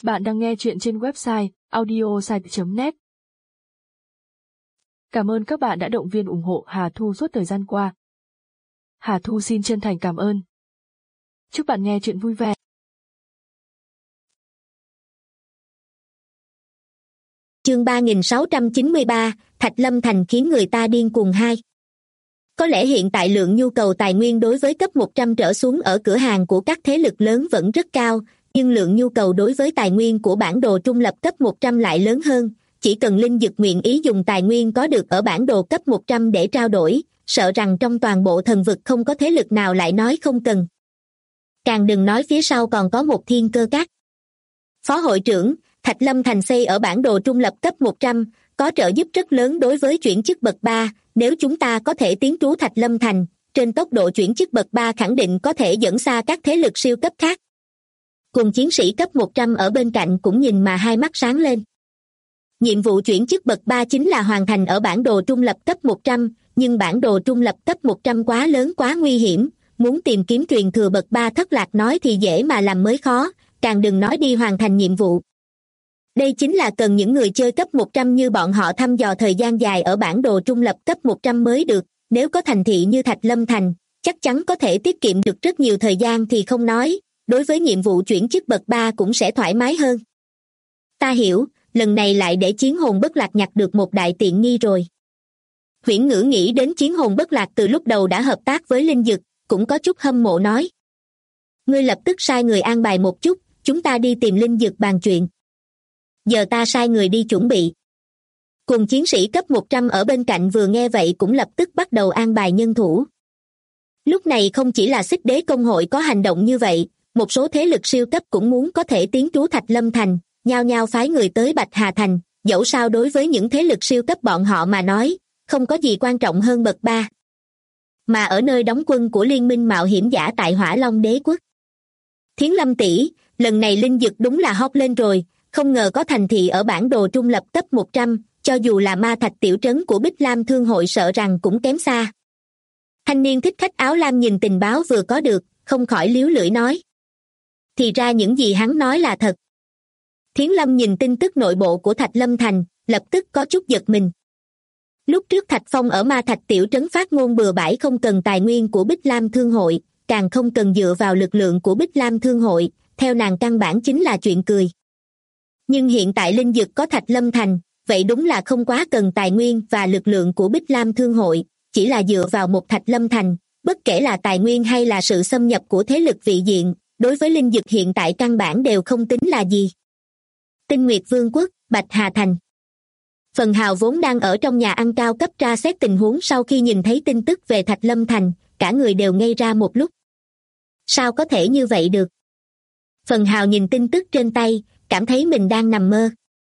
Bạn đang nghe chuyện trên website audiosite.net. Cảm ơn các bạn đã động viên ủng hộ Hà Thu suốt thời gian qua. Hà Thu xin chân thành cảm ơn. Chúc bạn nghe chuyện vui vẻ. Chương 3693, Thạch Lâm Thành khiến người ta điên cuồng 2. Có lẽ hiện tại lượng nhu cầu tài nguyên đối với cấp 100 trở xuống ở cửa hàng của các thế lực lớn vẫn rất cao, nhưng lượng nhu cầu đối với tài nguyên của bản đồ trung lập cấp 100 lại lớn hơn. Chỉ cần Linh Dực nguyện ý dùng tài nguyên có được ở bản đồ cấp 100 để trao đổi, sợ rằng trong toàn bộ thần vực không có thế lực nào lại nói không cần. Càng đừng nói phía sau còn có một thiên cơ các. Phó hội trưởng, Thạch Lâm Thành xây ở bản đồ trung lập cấp 100, có trợ giúp rất lớn đối với chuyển chức bậc 3, nếu chúng ta có thể tiến trú Thạch Lâm Thành, trên tốc độ chuyển chức bậc 3 khẳng định có thể dẫn xa các thế lực siêu cấp khác. Cùng chiến sĩ cấp 100 ở bên cạnh cũng nhìn mà hai mắt sáng lên. Nhiệm vụ chuyển chức bậc 3 chính là hoàn thành ở bản đồ trung lập cấp 100, nhưng bản đồ trung lập cấp 100 quá lớn quá nguy hiểm, muốn tìm kiếm truyền thừa bậc 3 thất lạc nói thì dễ mà làm mới khó, càng đừng nói đi hoàn thành nhiệm vụ. Đây chính là cần những người chơi cấp 100 như bọn họ thăm dò thời gian dài ở bản đồ trung lập cấp 100 mới được, nếu có thành thị như Thạch Lâm Thành, chắc chắn có thể tiết kiệm được rất nhiều thời gian thì không nói, đối với nhiệm vụ chuyển chức bậc 3 cũng sẽ thoải mái hơn. Ta hiểu, lần này lại để chiến hồn bất lạc nhặt được một đại tiện nghi rồi. Huyễn Ngữ nghĩ đến chiến hồn bất lạc từ lúc đầu đã hợp tác với Linh Dực, cũng có chút hâm mộ nói. Ngươi lập tức sai người an bài một chút, chúng ta đi tìm Linh Dực bàn chuyện. Giờ ta sai người đi chuẩn bị. Cùng chiến sĩ cấp 100 ở bên cạnh vừa nghe vậy cũng lập tức bắt đầu an bài nhân thủ. Lúc này không chỉ là Xích Đế công hội có hành động như vậy, một số thế lực siêu cấp cũng muốn có thể tiến trú Thạch Lâm Thành, nhao nhao phái người tới Bạch Hà Thành, dẫu sao đối với những thế lực siêu cấp bọn họ mà nói, không có gì quan trọng hơn bậc 3. Mà ở nơi đóng quân của Liên minh mạo hiểm giả tại Hỏa Long Đế Quốc. Thiến Lâm tỷ, lần này Linh Dực đúng là hot lên rồi, không ngờ có thành thị ở bản đồ trung lập cấp 100, cho dù là ma thạch tiểu trấn của Bích Lam Thương hội sợ rằng cũng kém xa. Thanh niên thích khách áo lam nhìn tình báo vừa có được, không khỏi líu lưỡi nói. Thì ra những gì hắn nói là thật. Thiến Lâm nhìn tin tức nội bộ của Thạch Lâm Thành, lập tức có chút giật mình. Lúc trước Thạch Phong ở ma thạch tiểu trấn phát ngôn bừa bãi không cần tài nguyên của Bích Lam Thương hội, càng không cần dựa vào lực lượng của Bích Lam Thương hội, theo nàng căn bản chính là chuyện cười. Nhưng hiện tại Linh Dực có Thạch Lâm Thành, vậy đúng là không quá cần tài nguyên và lực lượng của Bích Lam Thương hội, chỉ là dựa vào một Thạch Lâm Thành, bất kể là tài nguyên hay là sự xâm nhập của thế lực vị diện, đối với Linh Dực hiện tại căn bản đều không tính là gì. Tinh Nguyệt Vương quốc, Bạch Hà Thành. Phần Hào vốn đang ở trong nhà ăn cao cấp tra xét tình huống sau khi nhìn thấy tin tức về Thạch Lâm Thành, cả người đều ngây ra một lúc. Sao có thể như vậy được? Phần Hào nhìn tin tức trên tay, cảm thấy mình đang nằm mơ.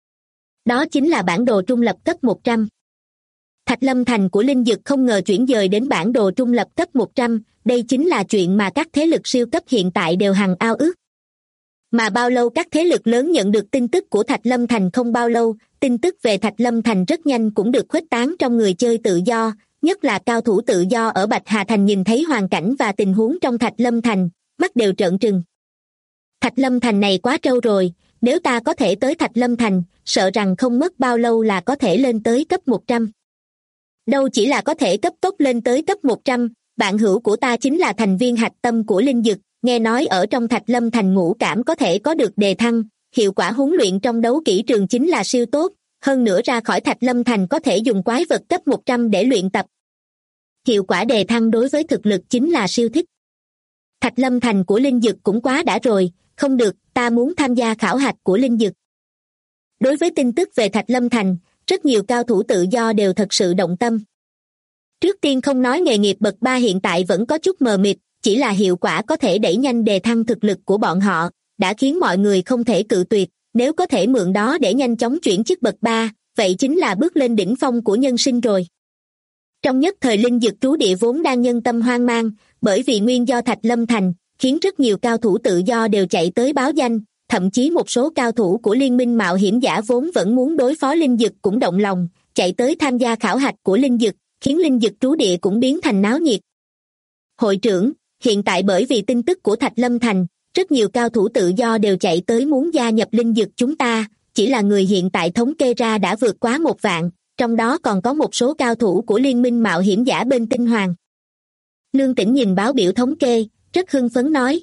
Đó chính là bản đồ trung lập cấp 100. Thạch Lâm Thành của Linh Dực không ngờ chuyển dời đến bản đồ trung lập cấp 100, đây chính là chuyện mà các thế lực siêu cấp hiện tại đều hằng ao ước. Mà bao lâu các thế lực lớn nhận được tin tức của Thạch Lâm Thành không bao lâu, tin tức về Thạch Lâm Thành rất nhanh cũng được khuếch tán trong người chơi tự do, nhất là cao thủ tự do ở Bạch Hà Thành nhìn thấy hoàn cảnh và tình huống trong Thạch Lâm Thành, mắt đều trợn trừng. Thạch Lâm Thành này quá trâu rồi, nếu ta có thể tới Thạch Lâm Thành, sợ rằng không mất bao lâu là có thể lên tới cấp 100. Đâu chỉ là có thể cấp tốc lên tới cấp 100, bạn hữu của ta chính là thành viên hạch tâm của Linh Dực, nghe nói ở trong Thạch Lâm Thành ngũ cảm có thể có được đề thăng, hiệu quả huấn luyện trong đấu kỹ trường chính là siêu tốt, hơn nữa ra khỏi Thạch Lâm Thành có thể dùng quái vật cấp 100 để luyện tập. Hiệu quả đề thăng đối với thực lực chính là siêu thích. Thạch Lâm Thành của Linh Dực cũng quá đã rồi, không được, ta muốn tham gia khảo hạch của Linh Dực. Đối với tin tức về Thạch Lâm Thành, rất nhiều cao thủ tự do đều thật sự động tâm. Trước tiên không nói nghề nghiệp bậc 3 hiện tại vẫn có chút mờ mịt, chỉ là hiệu quả có thể đẩy nhanh đề thăng thực lực của bọn họ, đã khiến mọi người không thể cự tuyệt, nếu có thể mượn đó để nhanh chóng chuyển chức bậc 3, vậy chính là bước lên đỉnh phong của nhân sinh rồi. Trong nhất thời Linh Dực trú địa vốn đang nhân tâm hoang mang, bởi vì nguyên do Thạch Lâm Thành, khiến rất nhiều cao thủ tự do đều chạy tới báo danh, thậm chí một số cao thủ của Liên minh mạo hiểm giả vốn vẫn muốn đối phó Linh Dực cũng động lòng, chạy tới tham gia khảo hạch của Linh Dực, khiến Linh Dực trú địa cũng biến thành náo nhiệt. Hội trưởng, hiện tại bởi vì tin tức của Thạch Lâm Thành, rất nhiều cao thủ tự do đều chạy tới muốn gia nhập linh dực chúng ta, chỉ là người hiện tại thống kê ra đã vượt quá 1 vạn, trong đó còn có một số cao thủ của liên minh mạo hiểm giả bên Tinh Hoàng. Lương Tĩnh nhìn báo biểu thống kê, rất hưng phấn nói.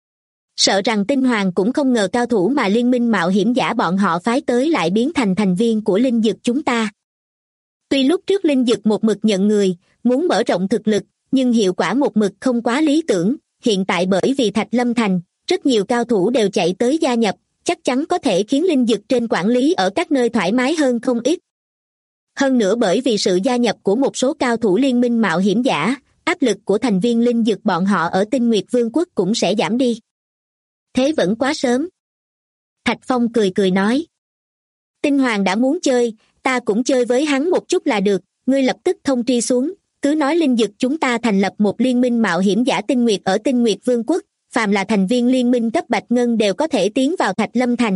Sợ rằng Tinh Hoàng cũng không ngờ cao thủ mà liên minh mạo hiểm giả bọn họ phái tới lại biến thành thành viên của linh dực chúng ta. Tuy lúc trước linh dực một mực nhận người, muốn mở rộng thực lực, nhưng hiệu quả một mực không quá lý tưởng, hiện tại bởi vì Thạch Lâm Thành, rất nhiều cao thủ đều chạy tới gia nhập, chắc chắn có thể khiến linh dực trên quản lý ở các nơi thoải mái hơn không ít. Hơn nữa bởi vì sự gia nhập của một số cao thủ liên minh mạo hiểm giả, áp lực của thành viên linh dực bọn họ ở Tinh Nguyệt Vương quốc cũng sẽ giảm đi. Thế vẫn quá sớm. Thạch Phong cười cười nói. Tinh Hoàng đã muốn chơi, ta cũng chơi với hắn một chút là được, ngươi lập tức thông tri xuống, cứ nói linh dực chúng ta thành lập một liên minh mạo hiểm giả Tinh Nguyệt ở Tinh Nguyệt Vương quốc, phàm là thành viên liên minh cấp Bạch Ngân đều có thể tiến vào Thạch Lâm Thành.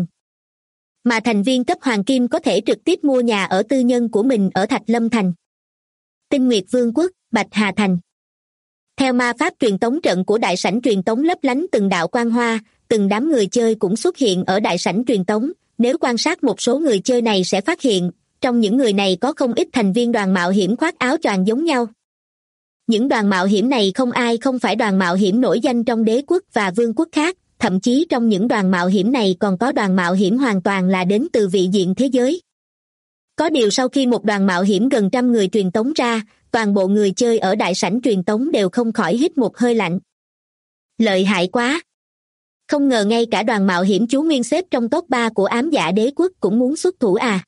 Mà thành viên cấp Hoàng Kim có thể trực tiếp mua nhà ở tư nhân của mình ở Thạch Lâm Thành. Tinh Nguyệt Vương quốc, Bạch Hà Thành. Theo ma pháp truyền tống trận của đại sảnh truyền tống lấp lánh từng đạo quang hoa, từng đám người chơi cũng xuất hiện ở đại sảnh truyền tống. Nếu quan sát một số người chơi này sẽ phát hiện, trong những người này có không ít thành viên đoàn mạo hiểm khoác áo choàng giống nhau. Những đoàn mạo hiểm này không ai không phải đoàn mạo hiểm nổi danh trong đế quốc và vương quốc khác, thậm chí trong những đoàn mạo hiểm này còn có đoàn mạo hiểm hoàn toàn là đến từ vị diện thế giới. Có điều sau khi một đoàn mạo hiểm gần 100 người truyền tống ra, toàn bộ người chơi ở đại sảnh truyền tống đều không khỏi hít một hơi lạnh. Lợi hại quá! Không ngờ ngay cả đoàn mạo hiểm chú Nguyên xếp trong top 3 của ám dạ đế quốc cũng muốn xuất thủ à.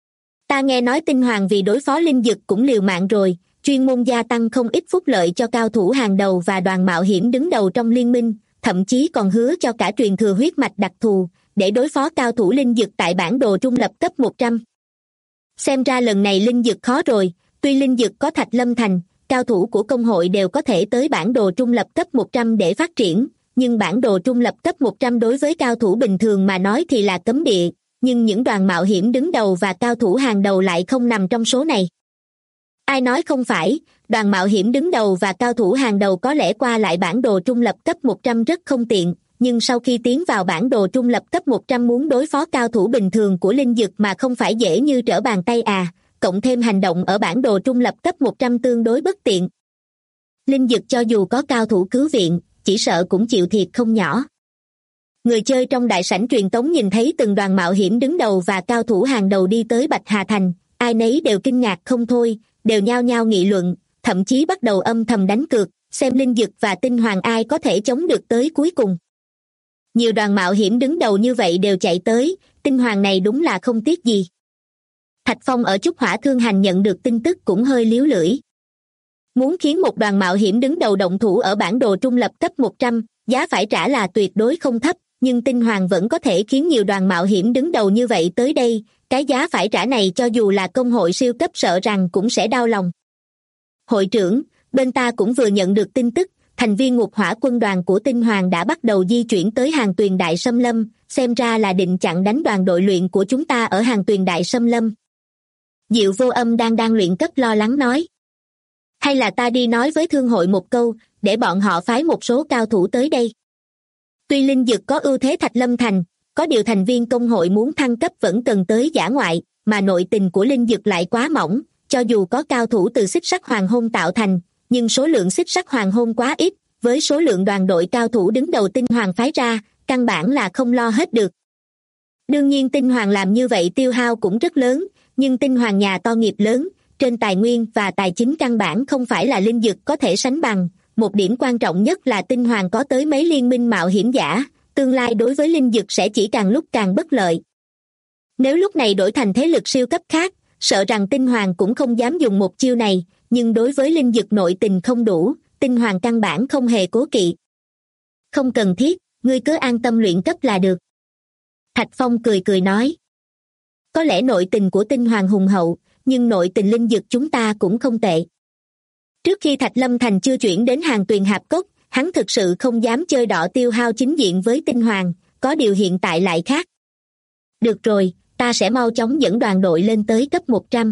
Ta nghe nói Tinh Hoàng vì đối phó linh dực cũng liều mạng rồi, chuyên môn gia tăng không ít phúc lợi cho cao thủ hàng đầu và đoàn mạo hiểm đứng đầu trong liên minh, thậm chí còn hứa cho cả truyền thừa huyết mạch đặc thù, để đối phó cao thủ linh dực tại bản đồ trung lập cấp 100. Xem ra lần này linh dực khó rồi, tuy linh dực có Thạch Lâm Thành, cao thủ của công hội đều có thể tới bản đồ trung lập cấp 100 để phát triển, nhưng bản đồ trung lập cấp 100 đối với cao thủ bình thường mà nói thì là cấm địa, nhưng những đoàn mạo hiểm đứng đầu và cao thủ hàng đầu lại không nằm trong số này. Ai nói không phải, đoàn mạo hiểm đứng đầu và cao thủ hàng đầu có lẽ qua lại bản đồ trung lập cấp 100 rất không tiện, nhưng sau khi tiến vào bản đồ trung lập cấp 100 muốn đối phó cao thủ bình thường của linh dực mà không phải dễ như trở bàn tay à, cộng thêm hành động ở bản đồ trung lập cấp 100 tương đối bất tiện. Linh dực cho dù có cao thủ cứu viện, chỉ sợ cũng chịu thiệt không nhỏ. Người chơi trong đại sảnh truyền tống nhìn thấy từng đoàn mạo hiểm đứng đầu và cao thủ hàng đầu đi tới Bạch Hà Thành, ai nấy đều kinh ngạc không thôi, đều nhao nhao nghị luận, thậm chí bắt đầu âm thầm đánh cược, xem linh dực và Tinh Hoàng ai có thể chống được tới cuối cùng. Nhiều đoàn mạo hiểm đứng đầu như vậy đều chạy tới, Tinh Hoàng này đúng là không tiếc gì. Thạch Phong ở Trúc Hỏa Thương Hành nhận được tin tức cũng hơi líu lưỡi. Muốn khiến một đoàn mạo hiểm đứng đầu động thủ ở bản đồ trung lập cấp 100, giá phải trả là tuyệt đối không thấp, nhưng Tinh Hoàng vẫn có thể khiến nhiều đoàn mạo hiểm đứng đầu như vậy tới đây, cái giá phải trả này cho dù là công hội siêu cấp sợ rằng cũng sẽ đau lòng. Hội trưởng, bên ta cũng vừa nhận được tin tức, thành viên ngục hỏa quân đoàn của Tinh Hoàng đã bắt đầu di chuyển tới Hàng Tuyền Đại Xâm Lâm, xem ra là định chặn đánh đoàn đội luyện của chúng ta ở Hàng Tuyền Đại Xâm Lâm. Diệu Vô Âm đang luyện cấp lo lắng nói. Hay là ta đi nói với thương hội một câu, để bọn họ phái một số cao thủ tới đây. Tuy linh dực có ưu thế Thạch Lâm Thành, có điều thành viên công hội muốn thăng cấp vẫn cần tới dã ngoại, mà nội tình của linh dực lại quá mỏng, cho dù có cao thủ từ xích sắt hoàng hôn tạo thành, nhưng số lượng xích sắt hoàng hôn quá ít, với số lượng đoàn đội cao thủ đứng đầu Tinh Hoàng phái ra, căn bản là không lo hết được. Đương nhiên Tinh Hoàng làm như vậy tiêu hao cũng rất lớn, nhưng Tinh Hoàng nhà to nghiệp lớn, trên tài nguyên và tài chính căn bản không phải là linh dực có thể sánh bằng. Một điểm quan trọng nhất là Tinh Hoàng có tới mấy liên minh mạo hiểm giả, tương lai đối với linh dực sẽ chỉ càng lúc càng bất lợi. Nếu lúc này đổi thành thế lực siêu cấp khác, sợ rằng Tinh Hoàng cũng không dám dùng một chiêu này, nhưng đối với linh dực nội tình không đủ, Tinh Hoàng căn bản không hề cố kỵ. Không cần thiết, ngươi cứ an tâm luyện cấp là được. Thạch Phong cười cười nói. Có lẽ nội tình của Tinh Hoàng hùng hậu, nhưng nội tình linh dực chúng ta cũng không tệ. Trước khi Thạch Lâm Thành chưa chuyển đến Hàng Tuyền Hạp Cốc, hắn thực sự không dám chơi đỏ tiêu hao chính diện với Tinh Hoàng, có điều hiện tại lại khác. Được rồi, ta sẽ mau chóng dẫn đoàn đội lên tới cấp 100.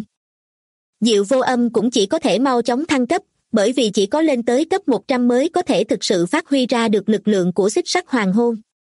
Diệu Vô Âm cũng chỉ có thể mau chóng thăng cấp, bởi vì chỉ có lên tới cấp 100 mới có thể thực sự phát huy ra được lực lượng của xích sắt hoàng hôn.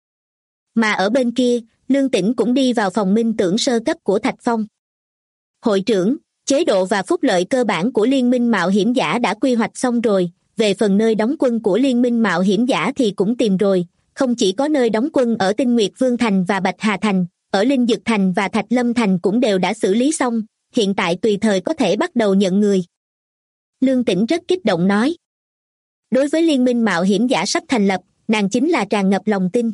Mà ở bên kia, Lương Tĩnh cũng đi vào phòng minh tưởng sơ cấp của Thạch Phong. Hội trưởng, chế độ và phúc lợi cơ bản của Liên minh Mạo hiểm giả đã quy hoạch xong rồi, về phần nơi đóng quân của Liên minh Mạo hiểm giả thì cũng tìm rồi, không chỉ có nơi đóng quân ở Tinh Nguyệt Vương Thành và Bạch Hà Thành, ở Linh Dực Thành và Thạch Lâm Thành cũng đều đã xử lý xong, hiện tại tùy thời có thể bắt đầu nhận người. Lương Tĩnh rất kích động nói. Đối với Liên minh Mạo hiểm giả sắp thành lập, nàng chính là tràn ngập lòng tin.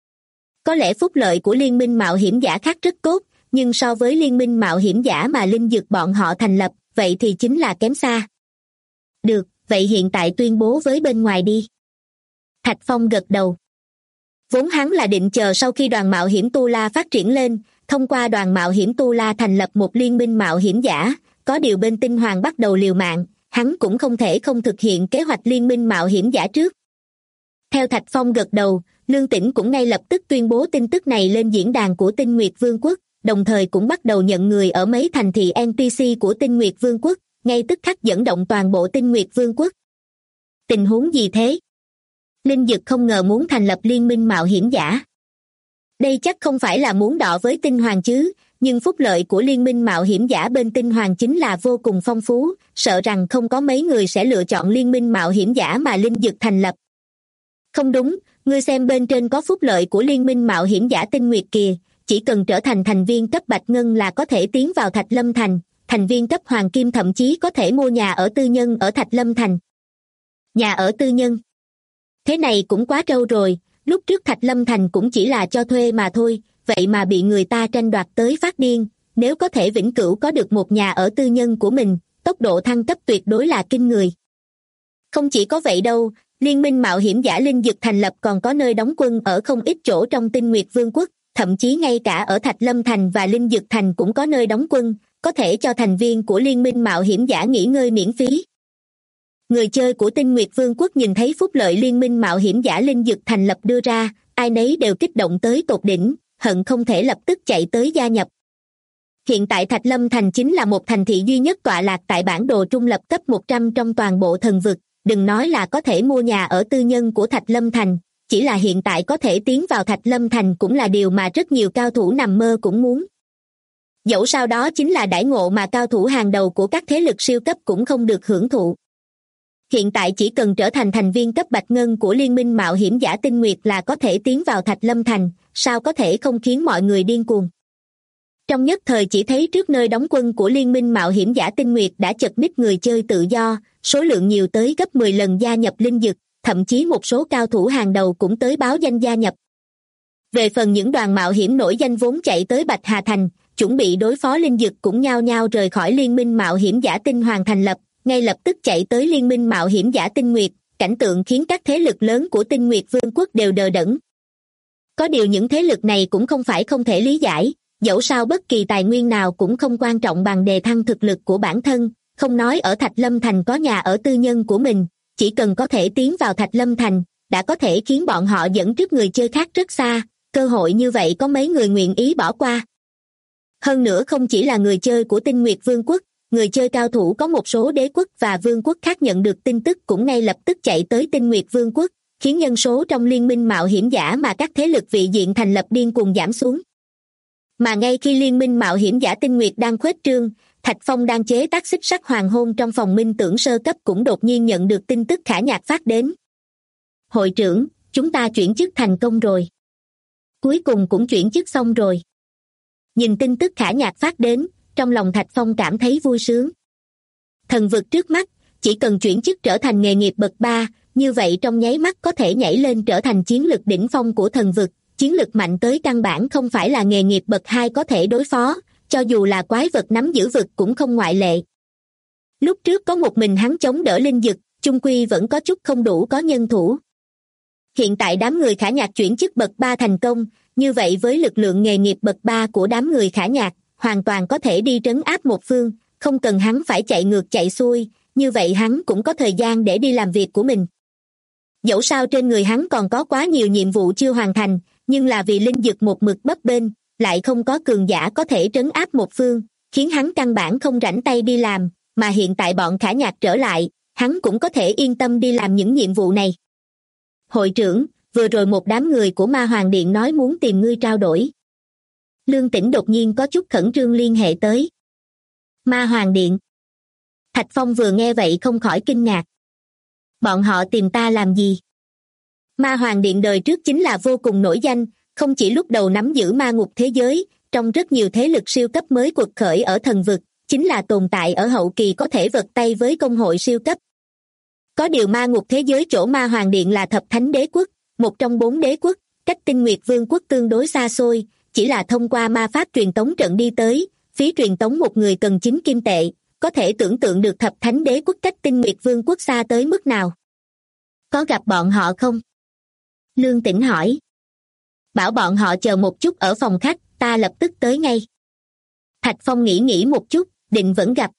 Có lẽ phúc lợi của Liên minh Mạo hiểm giả khác rất tốt, nhưng so với Liên minh Mạo hiểm giả mà Linh Dực bọn họ thành lập, vậy thì chính là kém xa. Được, vậy hiện tại tuyên bố với bên ngoài đi. Thạch Phong gật đầu. Vốn hắn là định chờ sau khi đoàn mạo hiểm Tu La phát triển lên, thông qua đoàn mạo hiểm Tu La thành lập một liên minh mạo hiểm giả, có điều bên Tinh Hoàng bắt đầu liều mạng, hắn cũng không thể không thực hiện kế hoạch liên minh mạo hiểm giả trước. Theo Thạch Phong gật đầu, Lương Tĩnh cũng ngay lập tức tuyên bố tin tức này lên diễn đàn của Tinh Nguyệt Vương quốc, đồng thời cũng bắt đầu nhận người ở mấy thành thị NPC của Tinh Nguyệt Vương quốc, ngay tức khắc dẫn động toàn bộ Tinh Nguyệt Vương quốc. Tình huống gì thế? Linh Dực không ngờ muốn thành lập liên minh mạo hiểm giả. Đây chắc không phải là muốn đọ với Tinh Hoàng chứ, nhưng phúc lợi của liên minh mạo hiểm giả bên Tinh Hoàng chính là vô cùng phong phú, sợ rằng không có mấy người sẽ lựa chọn liên minh mạo hiểm giả mà Linh Dực thành lập. Không đúng, ngươi xem bên trên có phúc lợi của liên minh mạo hiểm giả Tinh Nguyệt kìa, chỉ cần trở thành thành viên cấp Bạch Ngân là có thể tiến vào Thạch Lâm Thành, thành viên cấp Hoàng Kim thậm chí có thể mua nhà ở tư nhân ở Thạch Lâm Thành. Nhà ở tư nhân? Thế này cũng quá trâu rồi, lúc trước Thạch Lâm Thành cũng chỉ là cho thuê mà thôi, vậy mà bị người ta tranh đoạt tới phát điên, nếu có thể vĩnh cửu có được một nhà ở tư nhân của mình, tốc độ thăng cấp tuyệt đối là kinh người. Không chỉ có vậy đâu, Liên minh mạo hiểm giả Linh Dực thành lập còn có nơi đóng quân ở không ít chỗ trong Tinh Nguyệt Vương quốc, thậm chí ngay cả ở Thạch Lâm Thành và Linh Dực Thành cũng có nơi đóng quân, có thể cho thành viên của Liên minh mạo hiểm giả nghỉ ngơi miễn phí. Người chơi của Tinh Nguyệt Vương quốc nhìn thấy phúc lợi liên minh mạo hiểm giả Linh Dực thành lập đưa ra, ai nấy đều kích động tới tột đỉnh, hận không thể lập tức chạy tới gia nhập. Hiện tại Thạch Lâm Thành chính là một thành thị duy nhất tọa lạc tại bản đồ trung lập cấp 100 trong toàn bộ thần vực, đừng nói là có thể mua nhà ở tư nhân của Thạch Lâm Thành, chỉ là hiện tại có thể tiến vào Thạch Lâm Thành cũng là điều mà rất nhiều cao thủ nằm mơ cũng muốn. Dẫu sao đó chính là đãi ngộ mà cao thủ hàng đầu của các thế lực siêu cấp cũng không được hưởng thụ. Hiện tại chỉ cần trở thành thành viên cấp Bạch Ngân của Liên minh mạo hiểm giả Tinh Nguyệt là có thể tiến vào Thạch Lâm Thành, sao có thể không khiến mọi người điên cuồng. Trong nhất thời chỉ thấy trước nơi đóng quân của Liên minh mạo hiểm giả Tinh Nguyệt đã chật ních người chơi tự do, số lượng nhiều tới gấp 10 lần gia nhập Linh Dực, thậm chí một số cao thủ hàng đầu cũng tới báo danh gia nhập. Về phần những đoàn mạo hiểm nổi danh vốn chạy tới Bạch Hà Thành, chuẩn bị đối phó Linh Dực cũng nhao nhao rời khỏi Liên minh mạo hiểm giả Tinh Hoàng thành lập, ngay lập tức chạy tới Liên minh mạo hiểm giả Tinh Nguyệt, cảnh tượng khiến các thế lực lớn của Tinh Nguyệt Vương quốc đều đờ đẫn. Có điều những thế lực này cũng không phải không thể lý giải, dẫu sao bất kỳ tài nguyên nào cũng không quan trọng bằng đề thăng thực lực của bản thân, không nói ở Thạch Lâm Thành có nhà ở tư nhân của mình, chỉ cần có thể tiến vào Thạch Lâm Thành, đã có thể khiến bọn họ dẫn trước người chơi khác rất xa, cơ hội như vậy có mấy người nguyện ý bỏ qua. Hơn nữa không chỉ là người chơi của Tinh Nguyệt Vương quốc, người chơi cao thủ có một số đế quốc và vương quốc khác nhận được tin tức cũng ngay lập tức chạy tới Tinh Nguyệt Vương quốc, khiến nhân số trong liên minh mạo hiểm giả mà các thế lực vị diện thành lập điên cuồng giảm xuống. Mà ngay khi liên minh mạo hiểm giả Tinh Nguyệt đang khuếch trương, Thạch Phong đang chế tác xích sắt hoàng hôn trong phòng minh tưởng sơ cấp cũng đột nhiên nhận được tin tức Khả Nhạc phát đến. Hội trưởng, chúng ta chuyển chức thành công rồi. Cuối cùng cũng chuyển chức xong rồi. Nhìn tin tức Khả Nhạc phát đến, trong lòng Thạch Phong cảm thấy vui sướng. Thần vực trước mắt, chỉ cần chuyển chức trở thành nghề nghiệp bậc 3, như vậy trong nháy mắt có thể nhảy lên trở thành chiến lực đỉnh phong của thần vực, chiến lực mạnh tới căn bản không phải là nghề nghiệp bậc 2 có thể đối phó, cho dù là quái vật nắm giữ vực cũng không ngoại lệ. Lúc trước có một mình hắn chống đỡ Linh Dực, chung quy vẫn có chút không đủ có nhân thủ. Hiện tại đám người Khả Nhạc chuyển chức bậc 3 thành công, như vậy với lực lượng nghề nghiệp bậc 3 của đám người Khả Nhạc, hoàn toàn có thể đi trấn áp một phương, không cần hắn phải chạy ngược chạy xuôi, như vậy hắn cũng có thời gian để đi làm việc của mình. Dẫu sao trên người hắn còn có quá nhiều nhiệm vụ chưa hoàn thành, nhưng là vì Linh Dực một mực bấp bênh, lại không có cường giả có thể trấn áp một phương, khiến hắn căn bản không rảnh tay đi làm, mà hiện tại bọn Khả Nhạc trở lại, hắn cũng có thể yên tâm đi làm những nhiệm vụ này. Hội trưởng, vừa rồi một đám người của Ma Hoàng Điện nói muốn tìm ngươi trao đổi. Lương Tĩnh đột nhiên có chút khẩn trương liên hệ tới. Ma Hoàng Điện. Thạch Phong vừa nghe vậy không khỏi kinh ngạc. Bọn họ tìm ta làm gì? Ma Hoàng Điện đời trước chính là vô cùng nổi danh, không chỉ lúc đầu nắm giữ ma ngục thế giới, trong rất nhiều thế lực siêu cấp mới quật khởi ở thần vực, chính là tồn tại ở hậu kỳ có thể vật tay với công hội siêu cấp. Có điều ma ngục thế giới chỗ Ma Hoàng Điện là thập thánh đế quốc, một trong 4 đế quốc, cách Tinh Nguyệt Vương quốc tương đối xa xôi, chỉ là thông qua ma pháp truyền tống trận đi tới, phí truyền tống một người cần 9 kim tệ, có thể tưởng tượng được thập thánh đế quốc cách Tinh Nguyệt Vương quốc xa tới mức nào. Có gặp bọn họ không? Lương Tĩnh hỏi. Bảo bọn họ chờ một chút ở phòng khách, ta lập tức tới ngay. Thạch Phong nghĩ một chút, định vẫn gặp.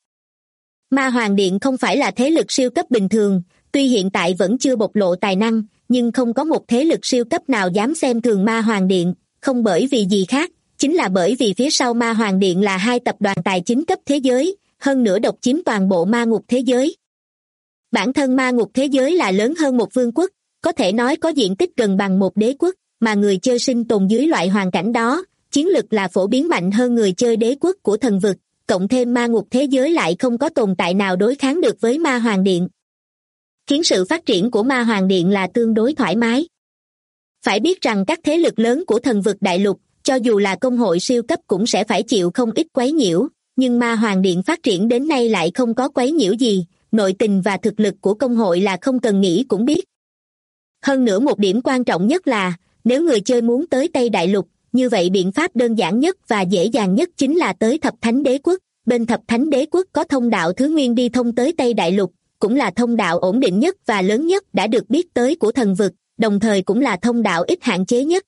Ma Hoàng Điện không phải là thế lực siêu cấp bình thường, tuy hiện tại vẫn chưa bộc lộ tài năng, nhưng không có một thế lực siêu cấp nào dám xem thường Ma Hoàng Điện, không bởi vì gì khác, chính là bởi vì phía sau Ma Hoàng Điện là 2 tập đoàn tài chính cấp thế giới, hơn nữa độc chiếm toàn bộ ma ngục thế giới. Bản thân ma ngục thế giới là lớn hơn một vương quốc, có thể nói có diện tích gần bằng một đế quốc, mà người chơi sinh tồn dưới loại hoàn cảnh đó, chiến lực là phổ biến mạnh hơn người chơi đế quốc của thần vực, cộng thêm ma ngục thế giới lại không có tồn tại nào đối kháng được với Ma Hoàng Điện, khiến sự phát triển của Ma Hoàng Điện là tương đối thoải mái. Phải biết rằng các thế lực lớn của thần vực đại lục, cho dù là công hội siêu cấp cũng sẽ phải chịu không ít quấy nhiễu, nhưng Ma Hoàng Điện phát triển đến nay lại không có quấy nhiễu gì, nội tình và thực lực của công hội là không cần nghĩ cũng biết. Hơn nữa một điểm quan trọng nhất là, nếu người chơi muốn tới Tây Đại Lục, như vậy biện pháp đơn giản nhất và dễ dàng nhất chính là tới Thập Thánh Đế Quốc. Bên Thập Thánh Đế Quốc có thông đạo Thứ Nguyên đi thông tới Tây Đại Lục, cũng là thông đạo ổn định nhất và lớn nhất đã được biết tới của thần vực, đồng thời cũng là thông đạo ít hạn chế nhất.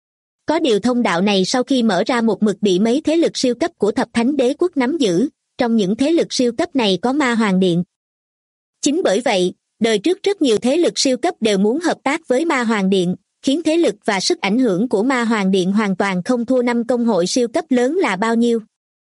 Có điều thông đạo này sau khi mở ra một mực bị mấy thế lực siêu cấp của Thập Thánh Đế Quốc nắm giữ, trong những thế lực siêu cấp này có Ma Hoàng Điện. Chính bởi vậy, đời trước rất nhiều thế lực siêu cấp đều muốn hợp tác với Ma Hoàng Điện, khiến thế lực và sức ảnh hưởng của Ma Hoàng Điện hoàn toàn không thua 5 công hội siêu cấp lớn là bao nhiêu.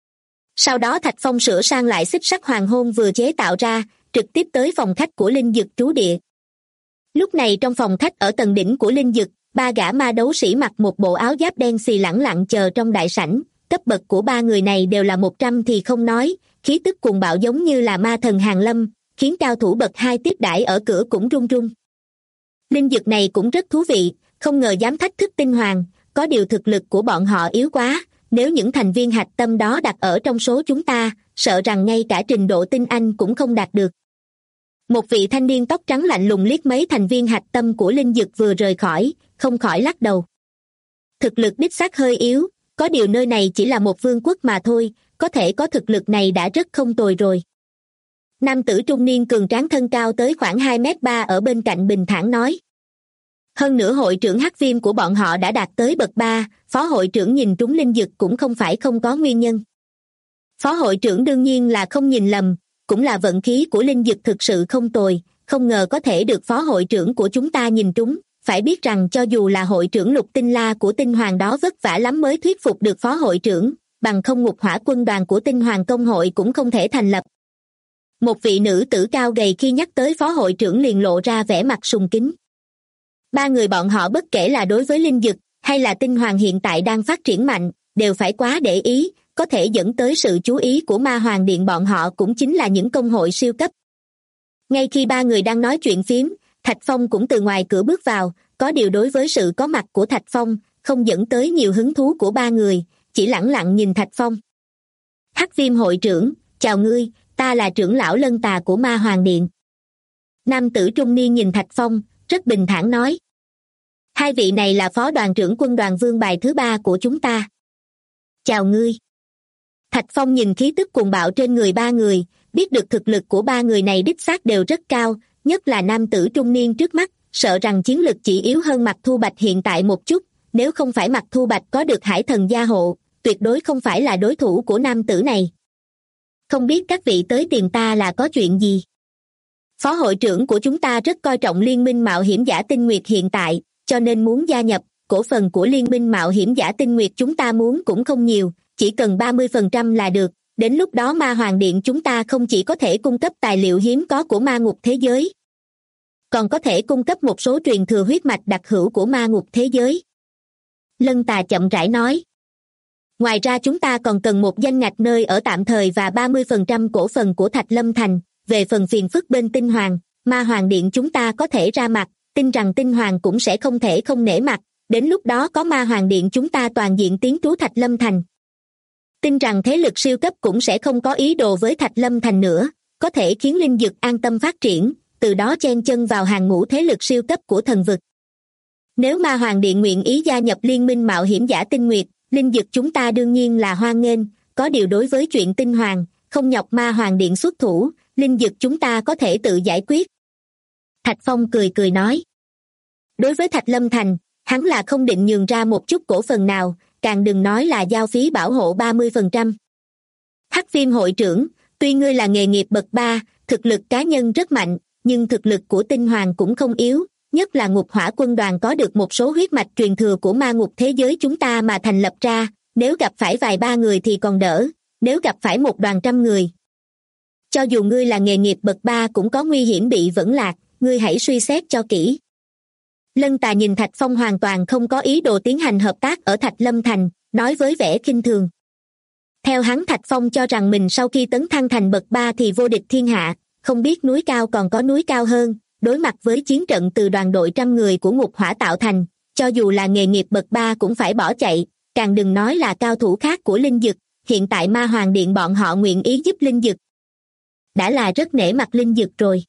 Sau đó Thạch Phong sửa sang lại xích sắt hoàng hôn vừa chế tạo ra, trực tiếp tới phòng khách của Linh Dực trú địa. Lúc này trong phòng khách ở tầng đỉnh của Linh Dực, 3 gã ma đấu sĩ mặc một bộ áo giáp đen xì lẳng lặng chờ trong đại sảnh, cấp bậc của 3 người này đều là 100 thì không nói, khí tức cuồng bạo giống như là ma thần hàng lâm, khiến cao thủ bậc 2 tiếp đãi ở cửa cũng run run. Linh Dực này cũng rất thú vị, không ngờ dám thách thức tinh hoàng, có điều thực lực của bọn họ yếu quá, nếu những thành viên hạch tâm đó đặt ở trong số chúng ta, sợ rằng ngay cả trình độ tinh anh cũng không đạt được. Một vị thanh niên tóc trắng lạnh lùng liếc mấy thành viên hạch tâm của Linh Dực vừa rời khỏi, không khỏi lắc đầu. Thực lực đích xác hơi yếu, có điều nơi này chỉ là một vương quốc mà thôi, có thể có thực lực này đã rất không tồi rồi. Nam tử trung niên cường tráng thân cao tới khoảng 2m3 ở bên cạnh bình thản nói. Hơn nữa hội trưởng Hắc Viêm của bọn họ đã đạt tới bậc 3, phó hội trưởng nhìn trúng Linh Dực cũng không phải không có nguyên nhân. Phó hội trưởng đương nhiên là không nhìn lầm, cũng là vận khí của Linh Dực thực sự không tồi, không ngờ có thể được phó hội trưởng của chúng ta nhìn trúng. Phải biết rằng cho dù là hội trưởng Lục Tinh La của Tinh Hoàng đó vất vả lắm mới thuyết phục được phó hội trưởng, bằng không Ngục Hỏa quân đoàn của Tinh Hoàng công hội cũng không thể thành lập. Một vị nữ tử cao gầy khi nhắc tới phó hội trưởng liền lộ ra vẻ mặt sùng kính. 3 người bọn họ bất kể là đối với Linh Dực hay là Tinh Hoàng hiện tại đang phát triển mạnh, đều phải quá để ý, có thể dẫn tới sự chú ý của Ma Hoàng Điện bọn họ cũng chính là những công hội siêu cấp. Ngay khi 3 người đang nói chuyện phiếm, Thạch Phong cũng từ ngoài cửa bước vào, có điều đối với sự có mặt của Thạch Phong, không dẫn tới nhiều hứng thú của 3 người, chỉ lẳng lặng nhìn Thạch Phong. Hắc Viêm hội trưởng, chào ngươi, ta là trưởng lão Lân Tà của Ma Hoàng Điện. Nam tử trung niên nhìn Thạch Phong, rất bình thản nói. 2 vị này là phó đoàn trưởng quân đoàn vương bài thứ 3 của chúng ta. Chào ngươi. Thạch Phong nhìn khí tức cuồng bạo trên người 3 người, biết được thực lực của 3 người này đích xác đều rất cao, nhất là nam tử trung niên trước mắt, sợ rằng chiến lực chỉ yếu hơn Mạc Thu Bạch hiện tại một chút, nếu không phải Mạc Thu Bạch có được hải thần gia hộ, tuyệt đối không phải là đối thủ của nam tử này. Không biết các vị tới tìm ta là có chuyện gì? Phó hội trưởng của chúng ta rất coi trọng Liên minh Mạo hiểm giả Tinh Nguyệt hiện tại, cho nên muốn gia nhập, cổ phần của Liên minh Mạo hiểm giả Tinh Nguyệt chúng ta muốn cũng không nhiều, chỉ cần 30% là được, đến lúc đó Ma Hoàng Điện chúng ta không chỉ có thể cung cấp tài liệu hiếm có của ma ngục thế giới, Còn có thể cung cấp một số truyền thừa huyết mạch đặc hữu của ma ngục thế giới. Lân Tà chậm rãi nói. Ngoài ra chúng ta còn cần một danh ngạch nơi ở tạm thời và 30% cổ phần của Thạch Lâm Thành. Về phần phiền phức bên Tinh Hoàng, Ma Hoàng Điện chúng ta có thể ra mặt, tin rằng Tinh Hoàng cũng sẽ không thể không nể mặt. Đến lúc đó có Ma Hoàng Điện chúng ta toàn diện tiến trú Thạch Lâm Thành. Tin rằng thế lực siêu cấp cũng sẽ không có ý đồ với Thạch Lâm Thành nữa, có thể khiến linh dực an tâm phát triển, từ đó chen chân vào hàng ngũ thế lực siêu cấp của thần vực. Nếu Ma Hoàng Điện nguyện ý gia nhập liên minh mạo hiểm giả Tinh Nguyệt, linh dực chúng ta đương nhiên là hoan nghênh, có điều đối với chuyện Tinh Hoàng, không nhọc Ma Hoàng Điện xuất thủ, linh dực chúng ta có thể tự giải quyết. Thạch Phong cười cười nói. Đối với Thạch Lâm Thành, hắn là không định nhường ra một chút cổ phần nào, càng đừng nói là giao phí bảo hộ 30%. Hắc Viêm hội trưởng, tuy ngươi là nghề nghiệp bậc 3, thực lực cá nhân rất mạnh, nhưng thực lực của Tinh Hoàng cũng không yếu, nhất là Ngục Hỏa quân đoàn có được một số huyết mạch truyền thừa của ma ngục thế giới chúng ta mà thành lập ra, nếu gặp phải vài ba người thì còn đỡ, nếu gặp phải một đoàn trăm người. Cho dù ngươi là nghề nghiệp bậc 3 cũng có nguy hiểm bị vẫn lạc, ngươi hãy suy xét cho kỹ. Lân Tà nhìn Thạch Phong hoàn toàn không có ý đồ tiến hành hợp tác ở Thạch Lâm Thành, nói với vẻ khinh thường. Theo hắn Thạch Phong cho rằng mình sau khi tấn thăng thành bậc 3 thì vô địch thiên hạ, không biết núi cao còn có núi cao hơn, đối mặt với chiến trận từ đoàn đội trăm người của Ngục Hỏa tạo thành, cho dù là nghề nghiệp bậc 3 cũng phải bỏ chạy, càng đừng nói là cao thủ khác của linh dực, hiện tại Ma Hoàng Điện bọn họ nguyện ý giúp linh dực. Đã là rất nể mặt linh dực rồi.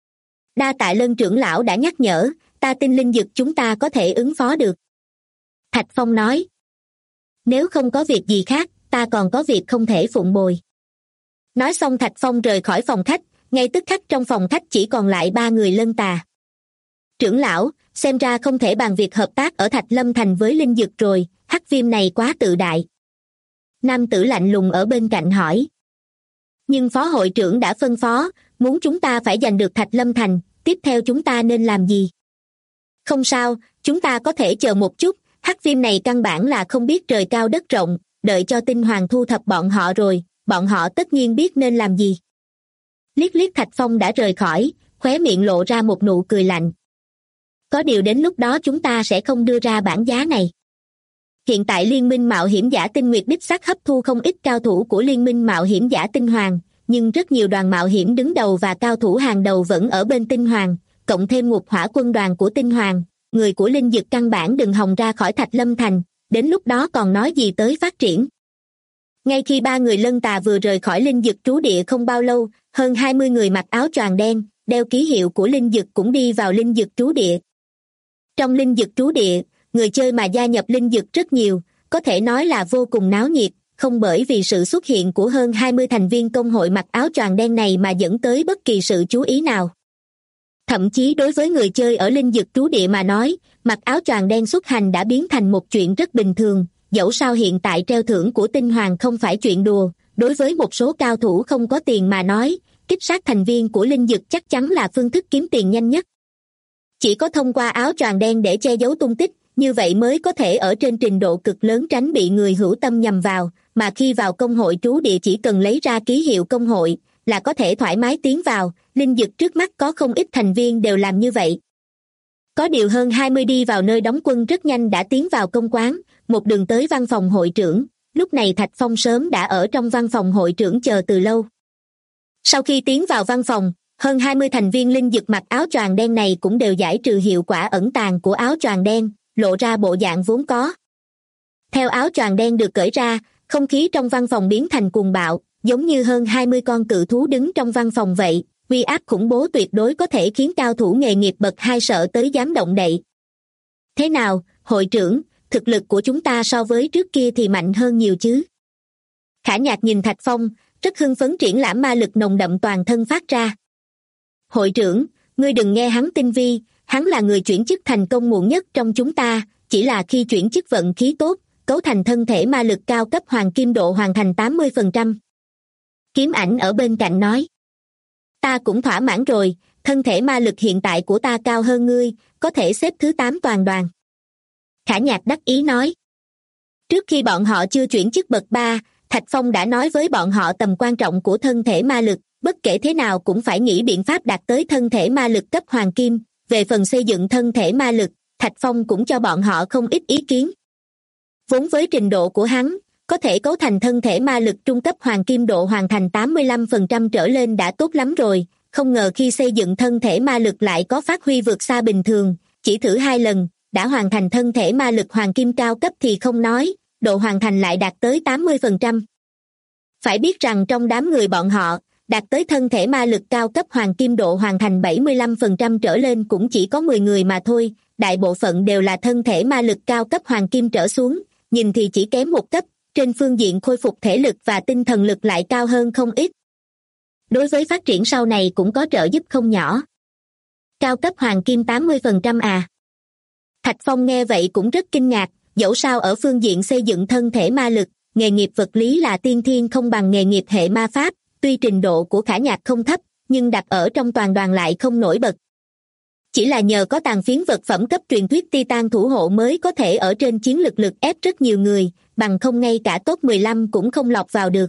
Đa tạ Lân trưởng lão đã nhắc nhở, ta tin linh dực chúng ta có thể ứng phó được. Thạch Phong nói. Nếu không có việc gì khác, ta còn có việc không thể phụng bồi. Nói xong Thạch Phong rời khỏi phòng khách, ngay tức khắc trong phòng khách chỉ còn lại 3 người Lân Tà. Trưởng lão, xem ra không thể bàn việc hợp tác ở Thạch Lâm Thành với linh dực rồi, Hắc Viêm này quá tự đại. Nam tử lạnh lùng ở bên cạnh hỏi. Nhưng phó hội trưởng đã phân phó, muốn chúng ta phải giành được Thạch Lâm Thành, tiếp theo chúng ta nên làm gì? Không sao, chúng ta có thể chờ một chút, Hắc Viêm này căn bản là không biết trời cao đất rộng, đợi cho Tinh Hoàng thu thập bọn họ rồi, bọn họ tất nhiên biết nên làm gì. Liếc liếc Thạch Phong đã rời khỏi, khóe miệng lộ ra một nụ cười lạnh. Có điều đến lúc đó chúng ta sẽ không đưa ra bảng giá này. Hiện tại Liên minh Mạo hiểm giả Tinh Nguyệt đích xác hấp thu không ít cao thủ của Liên minh Mạo hiểm giả Tinh Hoàng, nhưng rất nhiều đoàn mạo hiểm đứng đầu và cao thủ hàng đầu vẫn ở bên Tinh Hoàng, cộng thêm Ngục Hỏa quân đoàn của Tinh Hoàng, người của linh dực căn bản đừng hòng ra khỏi Thạch Lâm Thành, đến lúc đó còn nói gì tới phát triển. Ngay khi 3 người Lân Tà vừa rời khỏi linh dực trú địa không bao lâu, hơn 20 người mặc áo choàng đen, đeo ký hiệu của linh dực cũng đi vào linh dực trú địa. Trong linh dực trú địa, người chơi mà gia nhập linh dực rất nhiều, có thể nói là vô cùng náo nhiệt, không bởi vì sự xuất hiện của hơn 20 thành viên công hội mặc áo choàng đen này mà dẫn tới bất kỳ sự chú ý nào. Thậm chí đối với người chơi ở linh dực trú địa mà nói, mặc áo choàng đen xuất hành đã biến thành một chuyện rất bình thường, dẫu sao hiện tại treo thưởng của Tinh Hoàng không phải chuyện đùa, đối với một số cao thủ không có tiền mà nói, kích sát thành viên của linh dực chắc chắn là phương thức kiếm tiền nhanh nhất. Chỉ có thông qua áo choàng đen để che giấu tung tích, như vậy mới có thể ở trên trình độ cực lớn tránh bị người hữu tâm nhằm vào, mà khi vào công hội trú địa chỉ cần lấy ra ký hiệu công hội, là có thể thoải mái tiến vào, linh dực trước mắt có không ít thành viên đều làm như vậy. Có điều hơn 20 đi vào nơi đóng quân rất nhanh đã tiến vào công quán, một đường tới văn phòng hội trưởng, lúc này Thạch Phong sớm đã ở trong văn phòng hội trưởng chờ từ lâu. Sau khi tiến vào văn phòng, hơn 20 thành viên linh dực mặc áo choàng đen này cũng đều giải trừ hiệu quả ẩn tàng của áo choàng đen, lộ ra bộ dạng vốn có. Theo áo choàng đen được cởi ra, không khí trong văn phòng biến thành cuồng bạo, giống như hơn 20 con cự thú đứng trong văn phòng vậy, uy áp khủng bố tuyệt đối có thể khiến cao thủ nghề nghiệp bậc 2 sợ tới dám động đậy. Thế nào, hội trưởng, thực lực của chúng ta so với trước kia thì mạnh hơn nhiều chứ? Khả Nhạc nhìn Thạch Phong, rất hưng phấn triển lãm ma lực nồng đậm toàn thân phát ra. Hội trưởng, ngươi đừng nghe hắn tinh vi, hắn là người chuyển chức thành công muộn nhất trong chúng ta, chỉ là khi chuyển chức vận khí tốt, cấu thành thân thể ma lực cao cấp hoàng kim độ hoàn thành 80%. Kiếm Ảnh ở bên cạnh nói. Ta cũng thỏa mãn rồi, thân thể ma lực hiện tại của ta cao hơn ngươi, có thể xếp thứ 8 toàn đoàn. Khả Nhạc đắc ý nói. Trước khi bọn họ chưa chuyển chức bậc 3, Thạch Phong đã nói với bọn họ tầm quan trọng của thân thể ma lực, bất kể thế nào cũng phải nghĩ biện pháp đạt tới thân thể ma lực cấp hoàng kim, về phần xây dựng thân thể ma lực, Thạch Phong cũng cho bọn họ không ít ý kiến. Vốn với trình độ của hắn, có thể cấu thành thân thể ma lực trung cấp hoàng kim độ hoàn thành 85% trở lên đã tốt lắm rồi, không ngờ khi xây dựng thân thể ma lực lại có phát huy vượt xa bình thường, chỉ thử 2 lần, đã hoàn thành thân thể ma lực hoàng kim cao cấp thì không nói, độ hoàn thành lại đạt tới 80%. Phải biết rằng trong đám người bọn họ, đạt tới thân thể ma lực cao cấp hoàng kim độ hoàn thành 75% trở lên cũng chỉ có 10 người mà thôi, đại bộ phận đều là thân thể ma lực cao cấp hoàng kim trở xuống, nhìn thì chỉ kém một cấp, trên phương diện khôi phục thể lực và tinh thần lực lại cao hơn không ít. Đối với phát triển sau này cũng có trợ giúp không nhỏ. Cao cấp hoàng kim 80% à? Thạch Phong nghe vậy cũng rất kinh ngạc, dẫu sao ở phương diện xây dựng thân thể ma lực, nghề nghiệp vật lý là tiên thiên không bằng nghề nghiệp hệ ma pháp, tuy trình độ của Khả Nhạc không thấp, nhưng đặt ở trong toàn đoàn lại không nổi bật. Chỉ là nhờ có tàn phiến vật phẩm cấp truyền thuyết Titan thủ hộ mới có thể ở trên chiến lực ép rất nhiều người, bằng không ngay cả top 15 cũng không lọt vào được.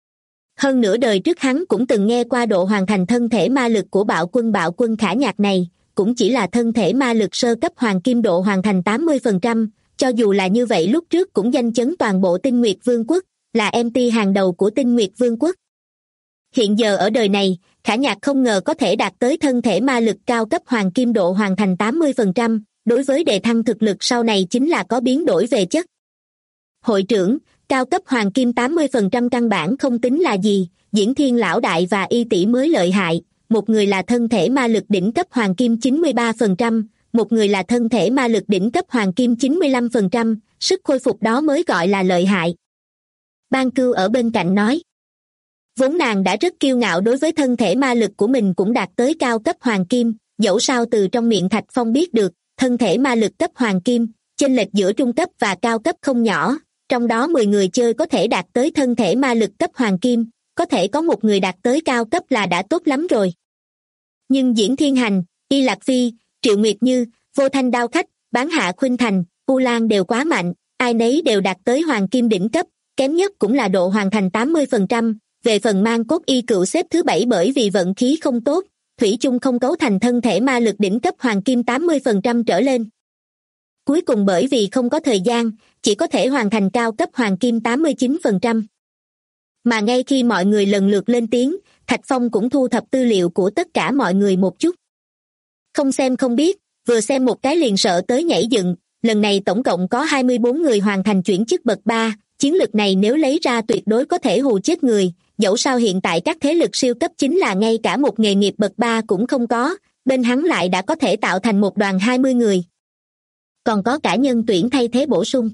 Hơn nửa đời trước hắn cũng từng nghe qua độ hoàn thành thân thể ma lực của bạo quân Khả Nhạc này, cũng chỉ là thân thể ma lực sơ cấp hoàng kim độ hoàn thành 80%, cho dù là như vậy lúc trước cũng danh chấn toàn bộ Tinh Nguyệt Vương quốc, là MT hàng đầu của Tinh Nguyệt Vương quốc. Hiện giờ ở đời này, Khả Nhạc không ngờ có thể đạt tới thân thể ma lực cao cấp hoàng kim độ hoàn thành 80%, đối với đề thăng thực lực sau này chính là có biến đổi về chất. Hội trưởng, cao cấp hoàng kim 80% căn bản không tính là gì, Diễn Thiên lão đại và Y tỷ mới lợi hại, một người là thân thể ma lực đỉnh cấp hoàng kim 93%, một người là thân thể ma lực đỉnh cấp hoàng kim 95%, sức khôi phục đó mới gọi là lợi hại. Ban Cưu ở bên cạnh nói. Vốn nàng đã rất kiêu ngạo đối với thân thể ma lực của mình cũng đạt tới cao cấp hoàng kim, dẫu sao từ trong miệng Thạch Phong biết được, thân thể ma lực cấp hoàng kim, chênh lệch giữa trung cấp và cao cấp không nhỏ, trong đó 10 người chơi có thể đạt tới thân thể ma lực cấp hoàng kim, có thể có một người đạt tới cao cấp là đã tốt lắm rồi. Nhưng Diễn Thiên Hành, Y Lạc Phi, Triệu Nguyệt Như, Vô Thanh Đao Khách, Bán Hạ Khuynh Thành, U Lan đều quá mạnh, ai nấy đều đạt tới hoàng kim đỉnh cấp, kém nhất cũng là độ hoàn thành 80%. Về phần Mang Cốt Y Cựu xếp thứ 7 bởi vì vận khí không tốt, thủy chung không cấu thành thân thể ma lực đỉnh cấp hoàng kim 80% trở lên. Cuối cùng bởi vì không có thời gian, chỉ có thể hoàn thành cao cấp hoàng kim 89%. Mà ngay khi mọi người lần lượt lên tiếng, Thạch Phong cũng thu thập tư liệu của tất cả mọi người một chút. Không xem không biết, vừa xem một cái liền sợ tới nhảy dựng, lần này tổng cộng có 24 người hoàn thành chuyển chức bậc 3, chiến lực này nếu lấy ra tuyệt đối có thể hù chết người, dẫu sao hiện tại các thế lực siêu cấp chính là ngay cả một nghề nghiệp bậc 3 cũng không có, bên hắn lại đã có thể tạo thành một đoàn 20 người. Còn có cả nhân tuyển thay thế bổ sung.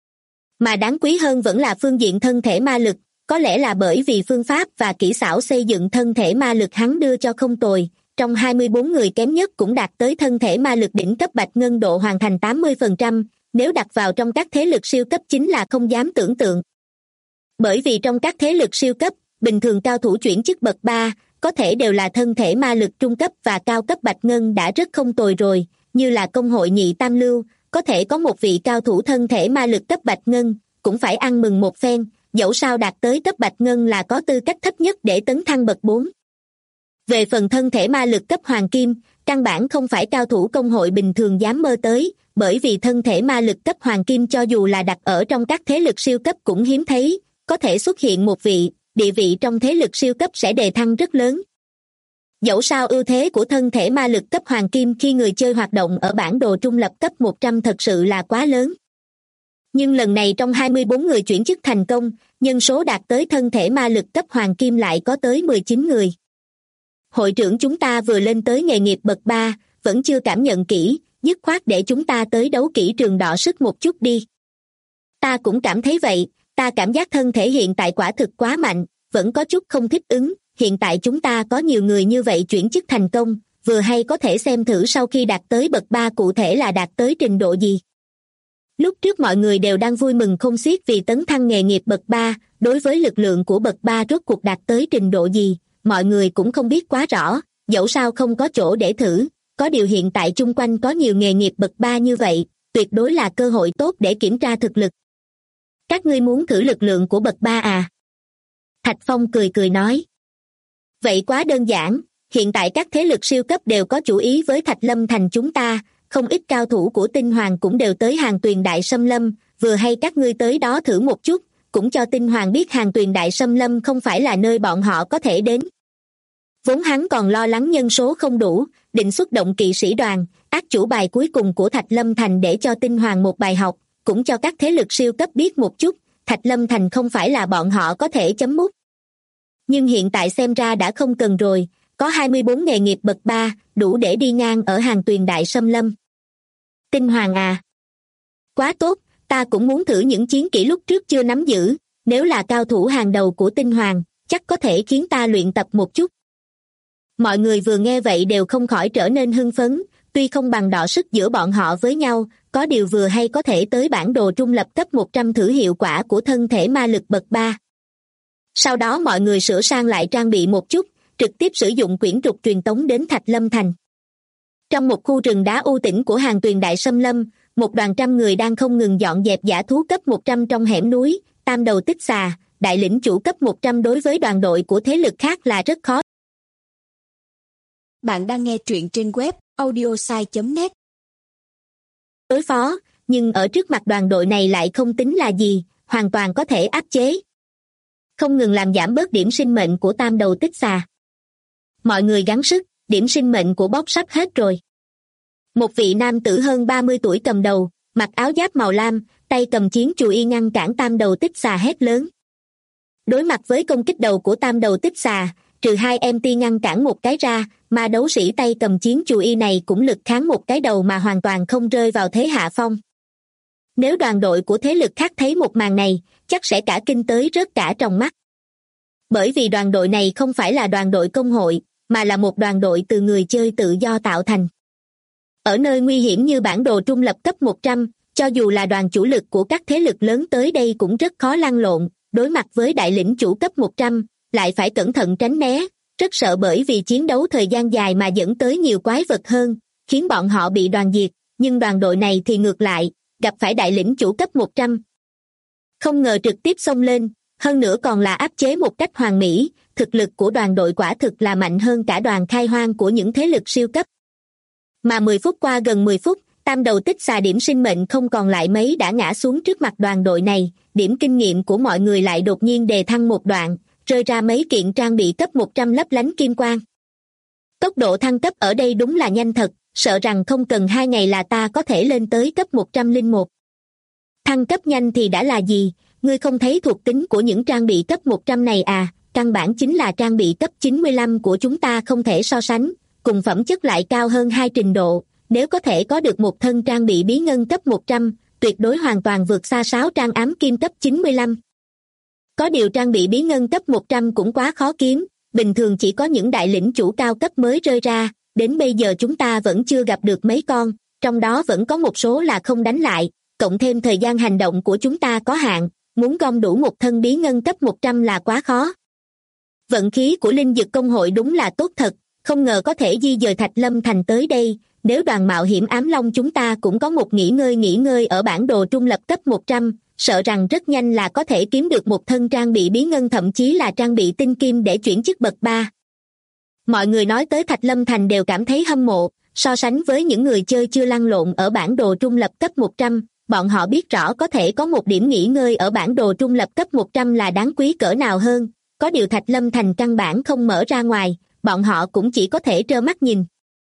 Mà đáng quý hơn vẫn là phương diện thân thể ma lực, có lẽ là bởi vì phương pháp và kỹ xảo xây dựng thân thể ma lực hắn đưa cho không tồi, trong 24 người kém nhất cũng đạt tới thân thể ma lực đỉnh cấp bạch ngân độ hoàn thành 80%, nếu đặt vào trong các thế lực siêu cấp chính là không dám tưởng tượng. Bởi vì trong các thế lực siêu cấp, bình thường cao thủ chuyển chức bậc 3, có thể đều là thân thể ma lực trung cấp và cao cấp bạch ngân đã rất không tồi rồi, như là công hội nhị tam lưu, có thể có một vị cao thủ thân thể ma lực cấp bạch ngân, cũng phải ăn mừng một phen, dẫu sao đạt tới cấp bạch ngân là có tư cách thấp nhất để tấn thăng bậc 4. Về phần thân thể ma lực cấp hoàng kim, căn bản không phải cao thủ công hội bình thường dám mơ tới, bởi vì thân thể ma lực cấp hoàng kim cho dù là đặt ở trong các thế lực siêu cấp cũng hiếm thấy, có thể xuất hiện một vị, địa vị trong thế lực siêu cấp sẽ đề thăng rất lớn. Dẫu sao ưu thế của thân thể ma lực cấp hoàng kim khi người chơi hoạt động ở bản đồ trung lập cấp 100 thật sự là quá lớn. Nhưng lần này trong 24 người chuyển chức thành công, nhân số đạt tới thân thể ma lực cấp hoàng kim lại có tới 19 người. Hội trưởng chúng ta vừa lên tới nghề nghiệp bậc 3, vẫn chưa cảm nhận kỹ, dứt khoát để chúng ta tới đấu kỹ trường đọ sức một chút đi. Ta cũng cảm thấy vậy, ta cảm giác thân thể hiện tại quả thực quá mạnh, vẫn có chút không thích ứng, hiện tại chúng ta có nhiều người như vậy chuyển chức thành công, vừa hay có thể xem thử sau khi đạt tới bậc 3 cụ thể là đạt tới trình độ gì. Lúc trước mọi người đều đang vui mừng không xiết vì tấn thăng nghề nghiệp bậc 3, đối với lực lượng của bậc 3 rốt cuộc đạt tới trình độ gì, mọi người cũng không biết quá rõ, dẫu sao không có chỗ để thử, có điều hiện tại chung quanh có nhiều nghề nghiệp bậc 3 như vậy, tuyệt đối là cơ hội tốt để kiểm tra thực lực. Các ngươi muốn thử lực lượng của bậc 3 à? Thạch Phong cười cười nói. Vậy quá đơn giản, Hiện tại các thế lực siêu cấp đều có chủ ý với Thạch Lâm Thành chúng ta, không ít cao thủ của Tinh Hoàng cũng đều tới Hàng Tuyền Đại Xâm Lâm, vừa hay các ngươi tới đó thử một chút, cũng cho Tinh Hoàng biết Hàng Tuyền Đại Xâm Lâm không phải là nơi bọn họ có thể đến. Vốn hắn còn lo lắng nhân số không đủ, định xuất động kỵ sĩ đoàn, ác chủ bài cuối cùng của Thạch Lâm Thành để cho Tinh Hoàng một bài học, cũng cho các thế lực siêu cấp biết một chút, Thạch Lâm Thành không phải là bọn họ có thể chấm mút. Nhưng hiện tại xem ra đã không cần rồi, có 24 nghề nghiệp bậc 3, đủ để đi ngang ở Hàng Tuyền Đại Xâm Lâm. Tinh Hoàng à! Quá tốt, ta cũng muốn thử những chiến kỹ lúc trước chưa nắm giữ, nếu là cao thủ hàng đầu của Tinh Hoàng, chắc có thể khiến ta luyện tập một chút. Mọi người vừa nghe vậy đều không khỏi trở nên hưng phấn, tuy không bằng đọ sức giữa bọn họ với nhau, có điều vừa hay có thể tới bản đồ trung lập cấp 100 thử hiệu quả của thân thể ma lực bậc 3. Sau đó mọi người sửa sang lại trang bị một chút, trực tiếp sử dụng quyển trục truyền tống đến Thạch Lâm Thành. Trong một khu rừng đá u tĩnh của Hàng Tuyền Đại Xâm Lâm, một đoàn trăm người đang không ngừng dọn dẹp dã thú cấp 100 trong hẻm núi, Tam Đầu Tích Xà, đại lĩnh chủ cấp 100 đối với đoàn đội của thế lực khác là rất khó. Bạn đang nghe truyện trên web audiosai.net. Đối phó, nhưng ở trước mặt đoàn đội này lại không tính là gì, hoàn toàn có thể áp chế. Không ngừng làm giảm bớt điểm sinh mệnh của Tam Đầu Tích Xà. Mọi người gắng sức, điểm sinh mệnh của bóc sắp hết rồi. Một vị nam tử hơn 30 tuổi cầm đầu, mặc áo giáp màu lam, tay cầm chiến chùy y ngăn cản Tam Đầu Tích Xà hét lớn. Đối mặt với công kích đầu của Tam Đầu Tích Xà, trừ hai MT ngăn cản một cái ra, mà đấu sĩ tay cầm chiến chùy y này cũng lực kháng một cái đầu mà hoàn toàn không rơi vào thế hạ phong. Nếu đoàn đội của thế lực khác thấy một màn này, chắc sẽ cả kinh tới rớt cả trong mắt. Bởi vì đoàn đội này không phải là đoàn đội công hội, mà là một đoàn đội từ người chơi tự do tạo thành. Ở nơi nguy hiểm như bản đồ trung lập cấp 100, cho dù là đoàn chủ lực của các thế lực lớn tới đây cũng rất khó lăn lộn, đối mặt với đại lĩnh chủ cấp 100, lại phải cẩn thận tránh né, rất sợ bởi vì chiến đấu thời gian dài mà dẫn tới nhiều quái vật hơn, khiến bọn họ bị đoàn diệt, nhưng đoàn đội này thì ngược lại, gặp phải đại lĩnh chủ cấp 100. Không ngờ trực tiếp xông lên, hơn nữa còn là áp chế một cách hoàn mỹ, thực lực của đoàn đội quả thực là mạnh hơn cả đoàn khai hoang của những thế lực siêu cấp. Mà 10 phút qua gần 10 phút, Tam Đầu Tích Xà điểm sinh mệnh không còn lại mấy đã ngã xuống trước mặt đoàn đội này, điểm kinh nghiệm của mọi người lại đột nhiên đề thăng một đoạn, rơi ra mấy kiện trang bị cấp 100 lấp lánh kim quang. Tốc độ thăng cấp ở đây đúng là nhanh thật, sợ rằng không cần 2 ngày là ta có thể lên tới cấp 101. Thăng cấp nhanh thì đã là gì, ngươi không thấy thuộc tính của những trang bị cấp 100 này à, căn bản chính là trang bị cấp 95 của chúng ta không thể so sánh, cùng phẩm chất lại cao hơn 2 trình độ, nếu có thể có được một thân trang bị bí ngân cấp 100, tuyệt đối hoàn toàn vượt xa 6 trang ám kim cấp 95. Có điều trang bị bí ngân cấp 100 cũng quá khó kiếm, bình thường chỉ có những đại lĩnh chủ cao cấp mới rơi ra, đến bây giờ chúng ta vẫn chưa gặp được mấy con, trong đó vẫn có một số là không đánh lại, cộng thêm thời gian hành động của chúng ta có hạn, muốn gom đủ một thân bí ngân cấp 100 là quá khó. Vận khí của linh dực công hội đúng là tốt thật, không ngờ có thể di dời Thạch Lâm Thành tới đây, nếu đoàn mạo hiểm ám long chúng ta cũng có một nghỉ ngơi ở bản đồ trung lập cấp 100, sợ rằng rất nhanh là có thể kiếm được một thân trang bị bí ngân thậm chí là trang bị tinh kim để chuyển chức bậc 3. Mọi người nói tới Thạch Lâm Thành đều cảm thấy hâm mộ, so sánh với những người chơi chưa lăn lộn ở bản đồ trung lập cấp 100, bọn họ biết rõ có thể có một điểm nghỉ ngơi ở bản đồ trung lập cấp 100 là đáng quý cỡ nào hơn, có điều Thạch Lâm Thành căn bản không mở ra ngoài, bọn họ cũng chỉ có thể trơ mắt nhìn.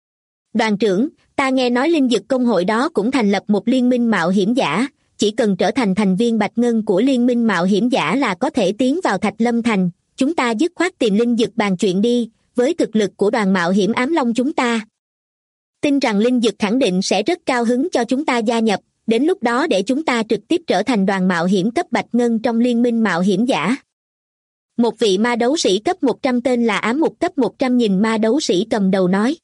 Đoàn trưởng, ta nghe nói linh dực công hội đó cũng thành lập một liên minh mạo hiểm giả, chỉ cần trở thành thành viên bạch ngân của liên minh mạo hiểm giả là có thể tiến vào Thạch Lâm Thành, chúng ta dứt khoát tìm linh dực bàn chuyện đi, với thực lực của đoàn mạo hiểm ám long chúng ta. Tin rằng linh dực khẳng định sẽ rất cao hứng cho chúng ta gia nhập, đến lúc đó để chúng ta trực tiếp trở thành đoàn mạo hiểm cấp bạch ngân trong liên minh mạo hiểm giả. Một vị ma đấu sĩ cấp 100 tên là Ám Mục cấp 100 nhìn ma đấu sĩ cầm đầu nói.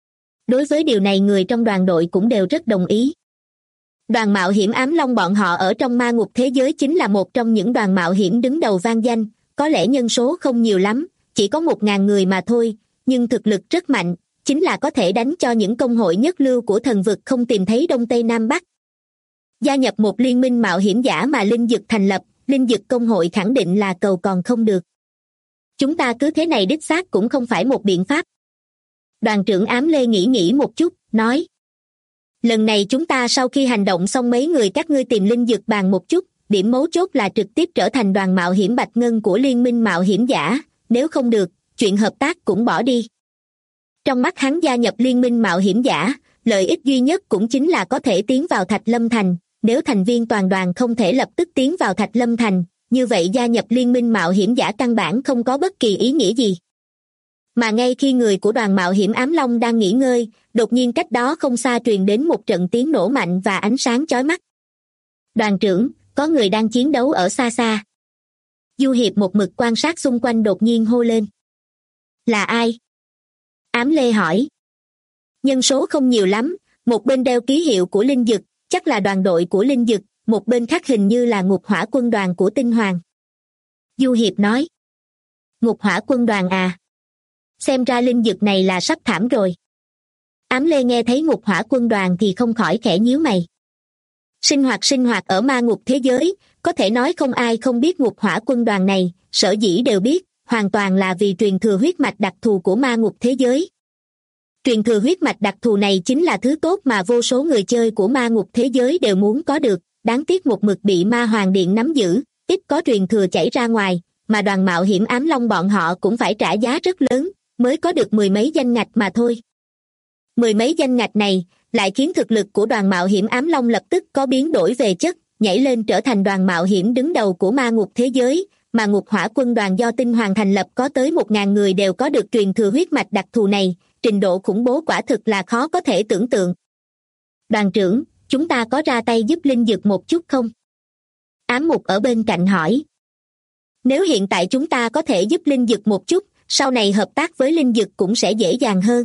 Đối với điều này người trong đoàn đội cũng đều rất đồng ý. Đoàn mạo hiểm ám long bọn họ ở trong ma ngục thế giới chính là một trong những đoàn mạo hiểm đứng đầu vang danh, có lẽ nhân số không nhiều lắm, chỉ có 1.000 người mà thôi, nhưng thực lực rất mạnh, chính là có thể đánh cho những công hội nhất lưu của thần vực không tìm thấy Đông Tây Nam Bắc. Gia nhập một liên minh mạo hiểm giả mà linh dực thành lập, linh dực công hội khẳng định là cầu còn không được. Chúng ta cứ thế này đích xác cũng không phải một biện pháp. Đoàn trưởng Ám Lê nghĩ một chút, nói. Lần này chúng ta sau khi hành động xong mấy người các ngươi tìm linh dược bàn một chút, điểm mấu chốt là trực tiếp trở thành đoàn mạo hiểm Bạch Ngân của Liên minh mạo hiểm giả, nếu không được, chuyện hợp tác cũng bỏ đi. Trong mắt hắn gia nhập Liên minh mạo hiểm giả, lợi ích duy nhất cũng chính là có thể tiến vào Thạch Lâm Thành, nếu thành viên toàn đoàn không thể lập tức tiến vào Thạch Lâm Thành, như vậy gia nhập Liên minh mạo hiểm giả căn bản không có bất kỳ ý nghĩa gì. Mà ngay khi người của đoàn mạo hiểm Ám Long đang nghỉ ngơi, đột nhiên cách đó không xa truyền đến một trận tiếng nổ mạnh và ánh sáng chói mắt. Đoàn trưởng, có người đang chiến đấu ở xa xa. Du Hiệp một mực quan sát xung quanh đột nhiên hô lên. Là ai? Ám Lê hỏi. Nhân số không nhiều lắm, một bên đeo ký hiệu của Linh Dực, chắc là đoàn đội của Linh Dực, một bên khác hình như là Ngục Hỏa quân đoàn của Tinh Hoàng. Du Hiệp nói. Ngục Hỏa quân đoàn à? Xem ra Linh Dực này là sắp thảm rồi. Ám Lê nghe thấy Ngục Hỏa quân đoàn thì không khỏi khẽ nhíu mày. Sinh hoạt ở ma ngục thế giới, có thể nói không ai không biết Ngục Hỏa quân đoàn này, sở dĩ đều biết, hoàn toàn là vì truyền thừa huyết mạch đặc thù của ma ngục thế giới. Truyền thừa huyết mạch đặc thù này chính là thứ tốt mà vô số người chơi của ma ngục thế giới đều muốn có được, đáng tiếc một mực bị ma hoàng điện nắm giữ, ít có truyền thừa chảy ra ngoài, mà đoàn mạo hiểm Ám Long bọn họ cũng phải trả giá rất lớn, mới có được mười mấy danh ngạch mà thôi. Mười mấy danh ngạch này, lại khiến thực lực của đoàn mạo hiểm Ám Long lập tức có biến đổi về chất, nhảy lên trở thành đoàn mạo hiểm đứng đầu của ma ngục thế giới, mà Ngục Hỏa quân đoàn do Tinh Hoàng thành lập có tới 1.000 người đều có được truyền thừa huyết mạch đặc thù này, trình độ khủng bố quả thực là khó có thể tưởng tượng. Đoàn trưởng, chúng ta có ra tay giúp Linh Dực một chút không? Ám Mục ở bên cạnh hỏi. Nếu hiện tại chúng ta có thể giúp Linh Dực một chút, sau này hợp tác với Linh Dực cũng sẽ dễ dàng hơn.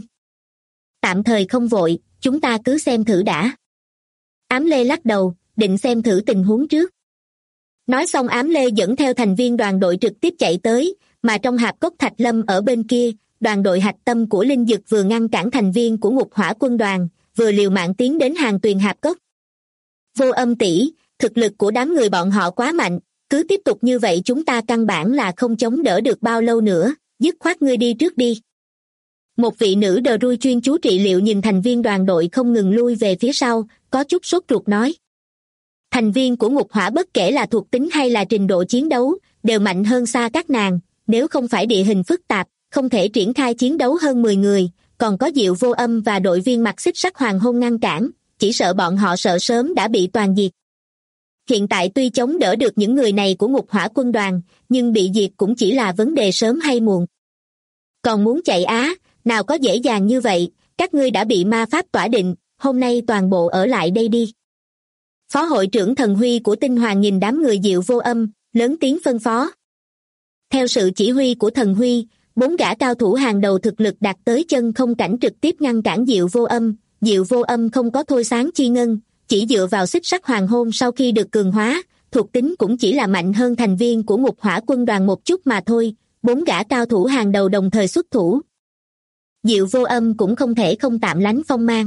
Tạm thời không vội, chúng ta cứ xem thử đã. Ám Lê lắc đầu, định xem thử tình huống trước. Nói xong Ám Lê dẫn theo thành viên đoàn đội trực tiếp chạy tới, mà trong hạp cốc Thạch Lâm ở bên kia, đoàn đội hạch tâm của Linh Dực vừa ngăn cản thành viên của Ngục Hỏa quân đoàn, vừa liều mạng tiến đến hàng tuyền hạp cốc. Vô Âm tỷ, thực lực của đám người bọn họ quá mạnh, cứ tiếp tục như vậy chúng ta căn bản là không chống đỡ được bao lâu nữa, dứt khoát ngươi đi trước đi. Một vị nữ đờ rui chuyên chú trị liệu nhìn thành viên đoàn đội không ngừng lui về phía sau, có chút sốt ruột nói. Thành viên của Ngục Hỏa bất kể là thuộc tính hay là trình độ chiến đấu, đều mạnh hơn xa các nàng, nếu không phải địa hình phức tạp, không thể triển khai chiến đấu hơn 10 người, còn có Diệu Vô Âm và đội viên mặc xích sắc hoàng hôn ngăn cản, chỉ sợ bọn họ sợ sớm đã bị toàn diệt. Hiện tại tuy chống đỡ được những người này của Ngục Hỏa quân đoàn, nhưng bị diệt cũng chỉ là vấn đề sớm hay muộn. Còn muốn chạy á, nào có dễ dàng như vậy, các ngươi đã bị ma pháp tỏa định, hôm nay toàn bộ ở lại đây đi. Phó hội trưởng Thần Huy của Tinh Hoàng nhìn đám người Diệu Vô Âm, lớn tiếng phân phó. Theo sự chỉ huy của Thần Huy, 4 gã cao thủ hàng đầu thực lực đạt tới chân không cảnh trực tiếp ngăn cản Diệu Vô Âm. Diệu Vô Âm không có thôi sáng chi ngân, chỉ dựa vào xích sắc hoàng hôn sau khi được cường hóa, thuộc tính cũng chỉ là mạnh hơn thành viên của Ngục Hỏa quân đoàn một chút mà thôi. 4 gã cao thủ hàng đầu đồng thời xuất thủ. Diệu Vô Âm cũng không thể không tạm lánh phong mang,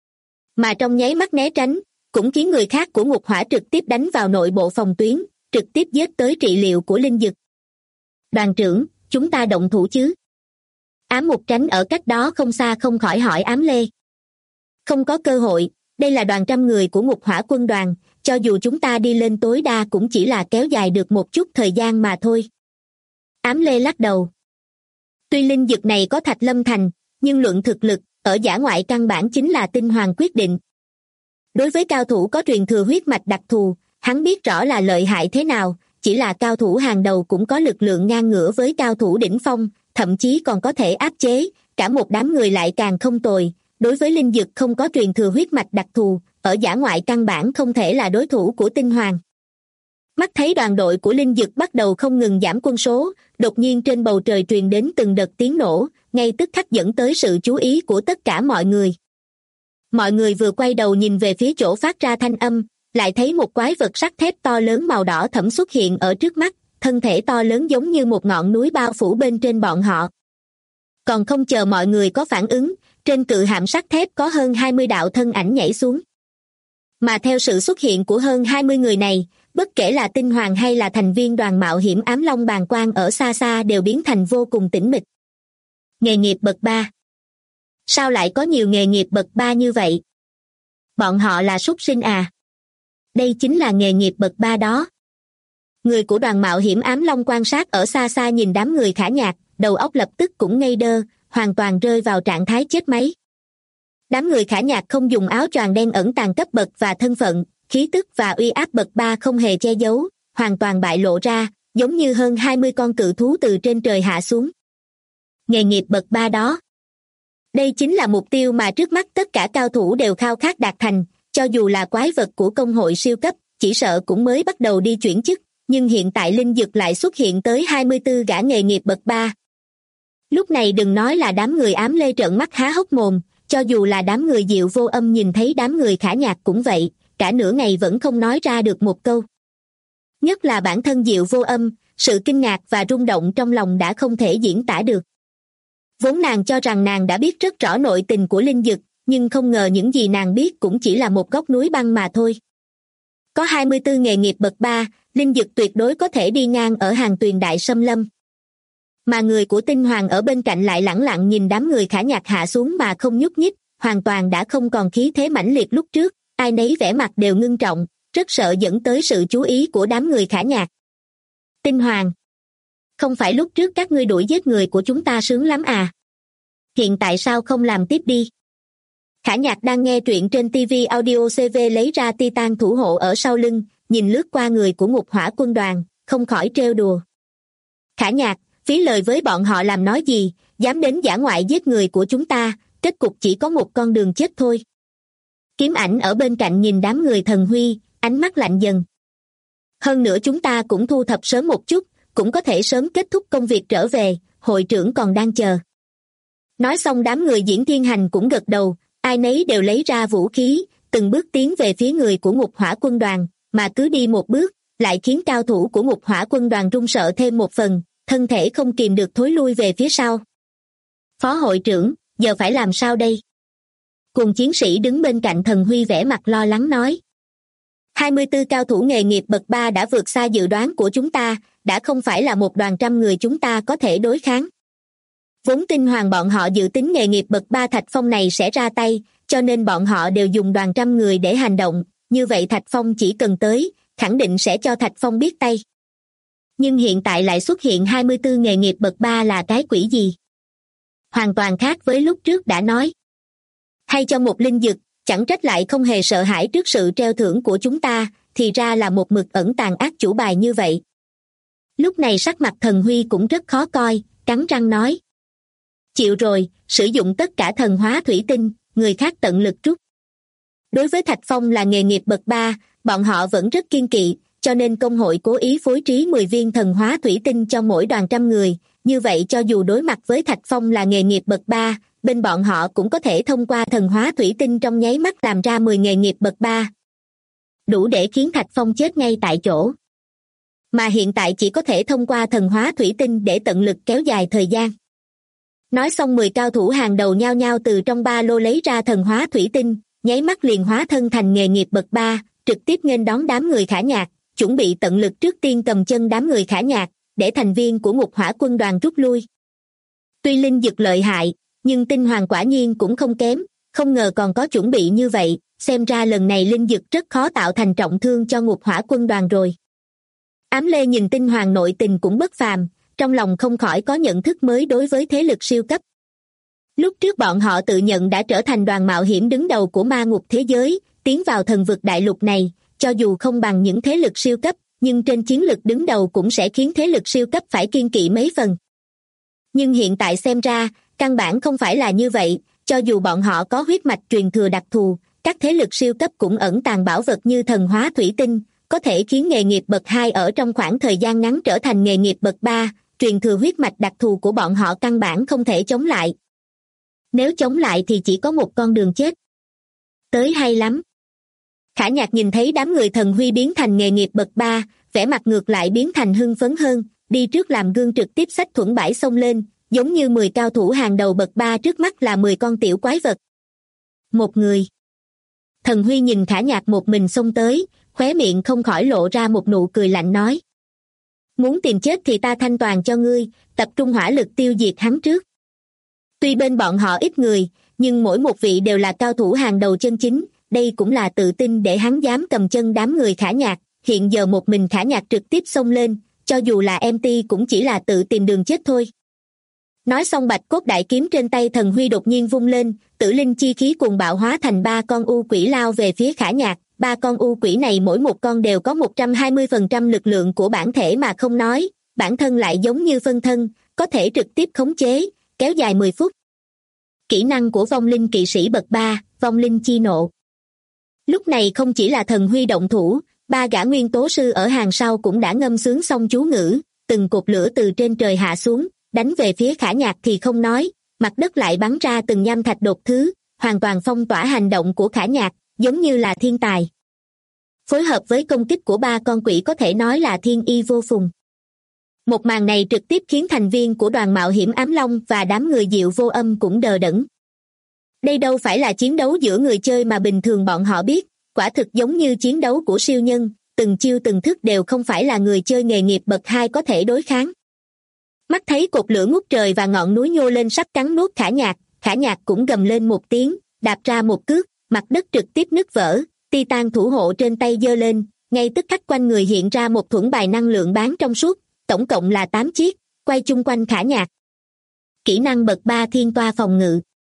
mà trong nháy mắt né tránh, cũng khiến người khác của Ngục Hỏa trực tiếp đánh vào nội bộ phòng tuyến, trực tiếp giết tới trị liệu của Linh Dực. Đoàn trưởng, chúng ta động thủ chứ? Ám Mục tránh ở cách đó không xa không khỏi hỏi Ám Lê. Không có cơ hội, đây là đoàn trăm người của Ngục Hỏa quân đoàn, cho dù chúng ta đi lên tối đa cũng chỉ là kéo dài được một chút thời gian mà thôi. Ám Lê lắc đầu. Tuy Linh Dực này có Thạch Lâm Thành, nhưng luận thực lực, ở dã ngoại căn bản chính là Tinh Hoàng quyết định. Đối với cao thủ có truyền thừa huyết mạch đặc thù, hắn biết rõ là lợi hại thế nào, chỉ là cao thủ hàng đầu cũng có lực lượng ngang ngửa với cao thủ đỉnh phong, thậm chí còn có thể áp chế, cả một đám người lại càng không tồi. Đối với Linh Dực không có truyền thừa huyết mạch đặc thù, ở dã ngoại căn bản không thể là đối thủ của Tinh Hoàng. Mắt thấy đoàn đội của Linh Dực bắt đầu không ngừng giảm quân số, đột nhiên trên bầu trời truyền đến từng đợt tiếng nổ, ngay tức khắc dẫn tới sự chú ý của tất cả mọi người. Mọi người vừa quay đầu nhìn về phía chỗ phát ra thanh âm, lại thấy một quái vật sắt thép to lớn màu đỏ thẫm xuất hiện ở trước mắt, thân thể to lớn giống như một ngọn núi bao phủ bên trên bọn họ. Còn không chờ mọi người có phản ứng, trên cự hạm sắt thép có hơn 20 đạo thân ảnh nhảy xuống. Mà theo sự xuất hiện của hơn 20 người này, bất kể là Tinh Hoàng hay là thành viên đoàn mạo hiểm Ám Long bàng quan ở xa xa đều biến thành vô cùng tĩnh mịch. Nghề nghiệp bậc 3. Sao lại có nhiều nghề nghiệp bậc 3 như vậy? Bọn họ là súc sinh à? Đây chính là nghề nghiệp bậc 3 đó. Người của đoàn mạo hiểm Ám Long quan sát ở xa xa nhìn đám người Khả Nhạc, đầu óc lập tức cũng ngây đơ, hoàn toàn rơi vào trạng thái chết máy. Đám người Khả Nhạc không dùng áo choàng đen ẩn tàng cấp bậc và thân phận, khí tức và uy áp bậc 3 không hề che giấu, hoàn toàn bại lộ ra, giống như hơn 20 con cự thú từ trên trời hạ xuống. Nghề nghiệp bậc 3 đó. Đây chính là mục tiêu mà trước mắt tất cả cao thủ đều khao khát đạt thành, cho dù là quái vật của công hội siêu cấp, chỉ sợ cũng mới bắt đầu đi chuyển chức, nhưng hiện tại linh dực lại xuất hiện tới 24 gã nghề nghiệp bậc 3. Lúc này đừng nói là đám người Ám Lê trợn mắt há hốc mồm, cho dù là đám người Diệu Vô Âm nhìn thấy đám người Khả Nhạc cũng vậy, cả nửa ngày vẫn không nói ra được một câu. Nhất là bản thân Diệu Vô Âm, sự kinh ngạc và rung động trong lòng đã không thể diễn tả được. Vốn nàng cho rằng nàng đã biết rất rõ nội tình của linh dực, nhưng không ngờ những gì nàng biết cũng chỉ là một góc núi băng mà thôi. Có 24 nghề nghiệp bậc 3, linh dực tuyệt đối có thể đi ngang ở hàng tuyền đại xâm lâm. Mà người của Tinh Hoàng ở bên cạnh lại lẳng lặng nhìn đám người Khả Nhạc hạ xuống mà không nhúc nhích, hoàn toàn đã không còn khí thế mãnh liệt lúc trước, ai nấy vẻ mặt đều ngưng trọng, rất sợ dẫn tới sự chú ý của đám người Khả Nhạc. Tinh Hoàng, không phải lúc trước các ngươi đuổi giết người của chúng ta sướng lắm à? Hiện tại sao không làm tiếp đi? Khả Nhạc đang nghe truyện trên TV Audio CV lấy ra Titan thủ hộ ở sau lưng, nhìn lướt qua người của Ngục Hỏa quân đoàn, không khỏi trêu đùa. Khả Nhạc, phí lời với bọn họ làm nói gì, dám đến dã ngoại giết người của chúng ta, kết cục chỉ có một con đường chết thôi. Kiếm Ảnh ở bên cạnh nhìn đám người Thần Huy, ánh mắt lạnh dần. Hơn nữa chúng ta cũng thu thập sớm một chút, cũng có thể sớm kết thúc công việc trở về, hội trưởng còn đang chờ. Nói xong đám người Diễn Thiên Hành cũng gật đầu, ai nấy đều lấy ra vũ khí, từng bước tiến về phía người của Ngục Hỏa quân đoàn, mà cứ đi một bước, lại khiến cao thủ của Ngục Hỏa quân đoàn run sợ thêm một phần, thân thể không kìm được thối lui về phía sau. Phó hội trưởng, giờ phải làm sao đây? Cùng chiến sĩ đứng bên cạnh Thần Huy vẻ mặt lo lắng nói. 24 cao thủ nghề nghiệp bậc 3 đã vượt xa dự đoán của chúng ta, đã không phải là một đoàn trăm người chúng ta có thể đối kháng. Vốn Tinh Hoàng bọn họ dự tính nghề nghiệp bậc 3 Thạch Phong này sẽ ra tay, cho nên bọn họ đều dùng đoàn trăm người để hành động, như vậy Thạch Phong chỉ cần tới, khẳng định sẽ cho Thạch Phong biết tay. Nhưng hiện tại lại xuất hiện 24 nghề nghiệp bậc 3 là cái quỷ gì? Hoàn toàn khác với lúc trước đã nói. Hay cho một linh dực, chẳng trách lại không hề sợ hãi trước sự treo thưởng của chúng ta, thì ra là một mực ẩn tàng ác chủ bài như vậy. Lúc này sắc mặt Thần Huy cũng rất khó coi, cắn răng nói. Chịu rồi, sử dụng tất cả thần hóa thủy tinh, người khác tận lực rút. Đối với Thạch Phong là nghề nghiệp bậc 3, bọn họ vẫn rất kiêng kỵ, cho nên công hội cố ý phối trí 10 viên thần hóa thủy tinh cho mỗi đoàn trăm người, như vậy cho dù đối mặt với Thạch Phong là nghề nghiệp bậc 3, bên bọn họ cũng có thể thông qua thần hóa thủy tinh trong nháy mắt làm ra 10 nghề nghiệp bậc 3. Đủ để khiến Thạch Phong chết ngay tại chỗ. Mà hiện tại chỉ có thể thông qua thần hóa thủy tinh để tận lực kéo dài thời gian. Nói xong 10 cao thủ hàng đầu nhao nhao từ trong ba lô lấy ra thần hóa thủy tinh, nháy mắt liền hóa thân thành nghề nghiệp bậc 3, trực tiếp nghênh đón đám người Khả Nhạc, chuẩn bị tận lực trước tiên cầm chân đám người Khả Nhạc, để thành viên của Ngục Hỏa quân đoàn rút lui. Tuy linh dực lợi hại, nhưng Tinh Hoàng quả nhiên cũng không kém, không ngờ còn có chuẩn bị như vậy, xem ra lần này linh dực rất khó tạo thành trọng thương cho Ngục Hỏa quân đoàn rồi. Ám Lê nhìn Tinh Hoàng nội tình cũng bất phàm, trong lòng không khỏi có nhận thức mới đối với thế lực siêu cấp. Lúc trước bọn họ tự nhận đã trở thành đoàn mạo hiểm đứng đầu của ma ngục thế giới, tiến vào thần vực đại lục này, cho dù không bằng những thế lực siêu cấp, nhưng trên chiến lực đứng đầu cũng sẽ khiến thế lực siêu cấp phải kiêng kỵ mấy phần. Nhưng hiện tại xem ra, căn bản không phải là như vậy, cho dù bọn họ có huyết mạch truyền thừa đặc thù, các thế lực siêu cấp cũng ẩn tàng bảo vật như thần hóa thủy tinh, có thể khiến nghề nghiệp bậc 2 ở trong khoảng thời gian ngắn trở thành nghề nghiệp bậc 3, truyền thừa huyết mạch đặc thù của bọn họ căn bản không thể chống lại. Nếu chống lại thì chỉ có một con đường chết. Tới hay lắm. Khả Nhạc nhìn thấy đám người Thần Huy biến thành nghề nghiệp bậc 3, vẻ mặt ngược lại biến thành hưng phấn hơn, đi trước làm gương trực tiếp xách thuẫn bãi xông lên, giống như 10 cao thủ hàng đầu bậc 3 trước mắt là 10 con tiểu quái vật. Một người. Thần Huy nhìn Khả Nhạc một mình xông tới, khóe miệng không khỏi lộ ra một nụ cười lạnh nói. Muốn tìm chết thì ta thanh toàn cho ngươi, tập trung hỏa lực tiêu diệt hắn trước. Tuy bên bọn họ ít người, nhưng mỗi một vị đều là cao thủ hàng đầu chân chính, đây cũng là tự tin để hắn dám cầm chân đám người Khả Nhạc. Hiện giờ một mình Khả Nhạc trực tiếp xông lên, cho dù là MT cũng chỉ là tự tìm đường chết thôi. Nói xong bạch cốt đại kiếm trên tay Thần Huy đột nhiên vung lên, tử linh chi khí cuồng bạo hóa thành 3 con u quỷ lao về phía Khả Nhạc. 3 con u quỷ này mỗi một con đều có 120% lực lượng của bản thể mà không nói, bản thân lại giống như phân thân, có thể trực tiếp khống chế, kéo dài 10 phút. Kỹ năng của vong linh kỵ sĩ bậc 3, vong linh chi nộ. Lúc này không chỉ là Thần Huy động thủ, 3 gã nguyên tố sư ở hàng sau cũng đã ngâm sướng xong chú ngữ, từng cột lửa từ trên trời hạ xuống, đánh về phía Khả Nhạc thì không nói, mặt đất lại bắn ra từng nham thạch đột thứ, hoàn toàn phong tỏa hành động của Khả Nhạc, giống như là thiên tài. Phối hợp với công kích của 3 con quỷ có thể nói là thiên y vô phùng. Một màn này trực tiếp khiến thành viên của đoàn mạo hiểm Ám Long và đám người Diệu Vô Âm cũng đờ đẫn. Đây đâu phải là chiến đấu giữa người chơi mà bình thường bọn họ biết, quả thực giống như chiến đấu của siêu nhân, từng chiêu từng thức đều không phải là người chơi nghề nghiệp bậc 2 có thể đối kháng. Mắt thấy cột lửa ngút trời và ngọn núi nhô lên sắp cắn nuốt Khả Nhạc cũng gầm lên một tiếng, đạp ra một cước, mặt đất trực tiếp nứt vỡ, Titan thủ hộ trên tay giơ lên, ngay tức khắc quanh người hiện ra một thuẫn bài năng lượng bán trong suốt, tổng cộng là 8 chiếc, quay chung quanh Khả Nhạc. Kỹ năng bậc 3 thiên toa phòng ngự.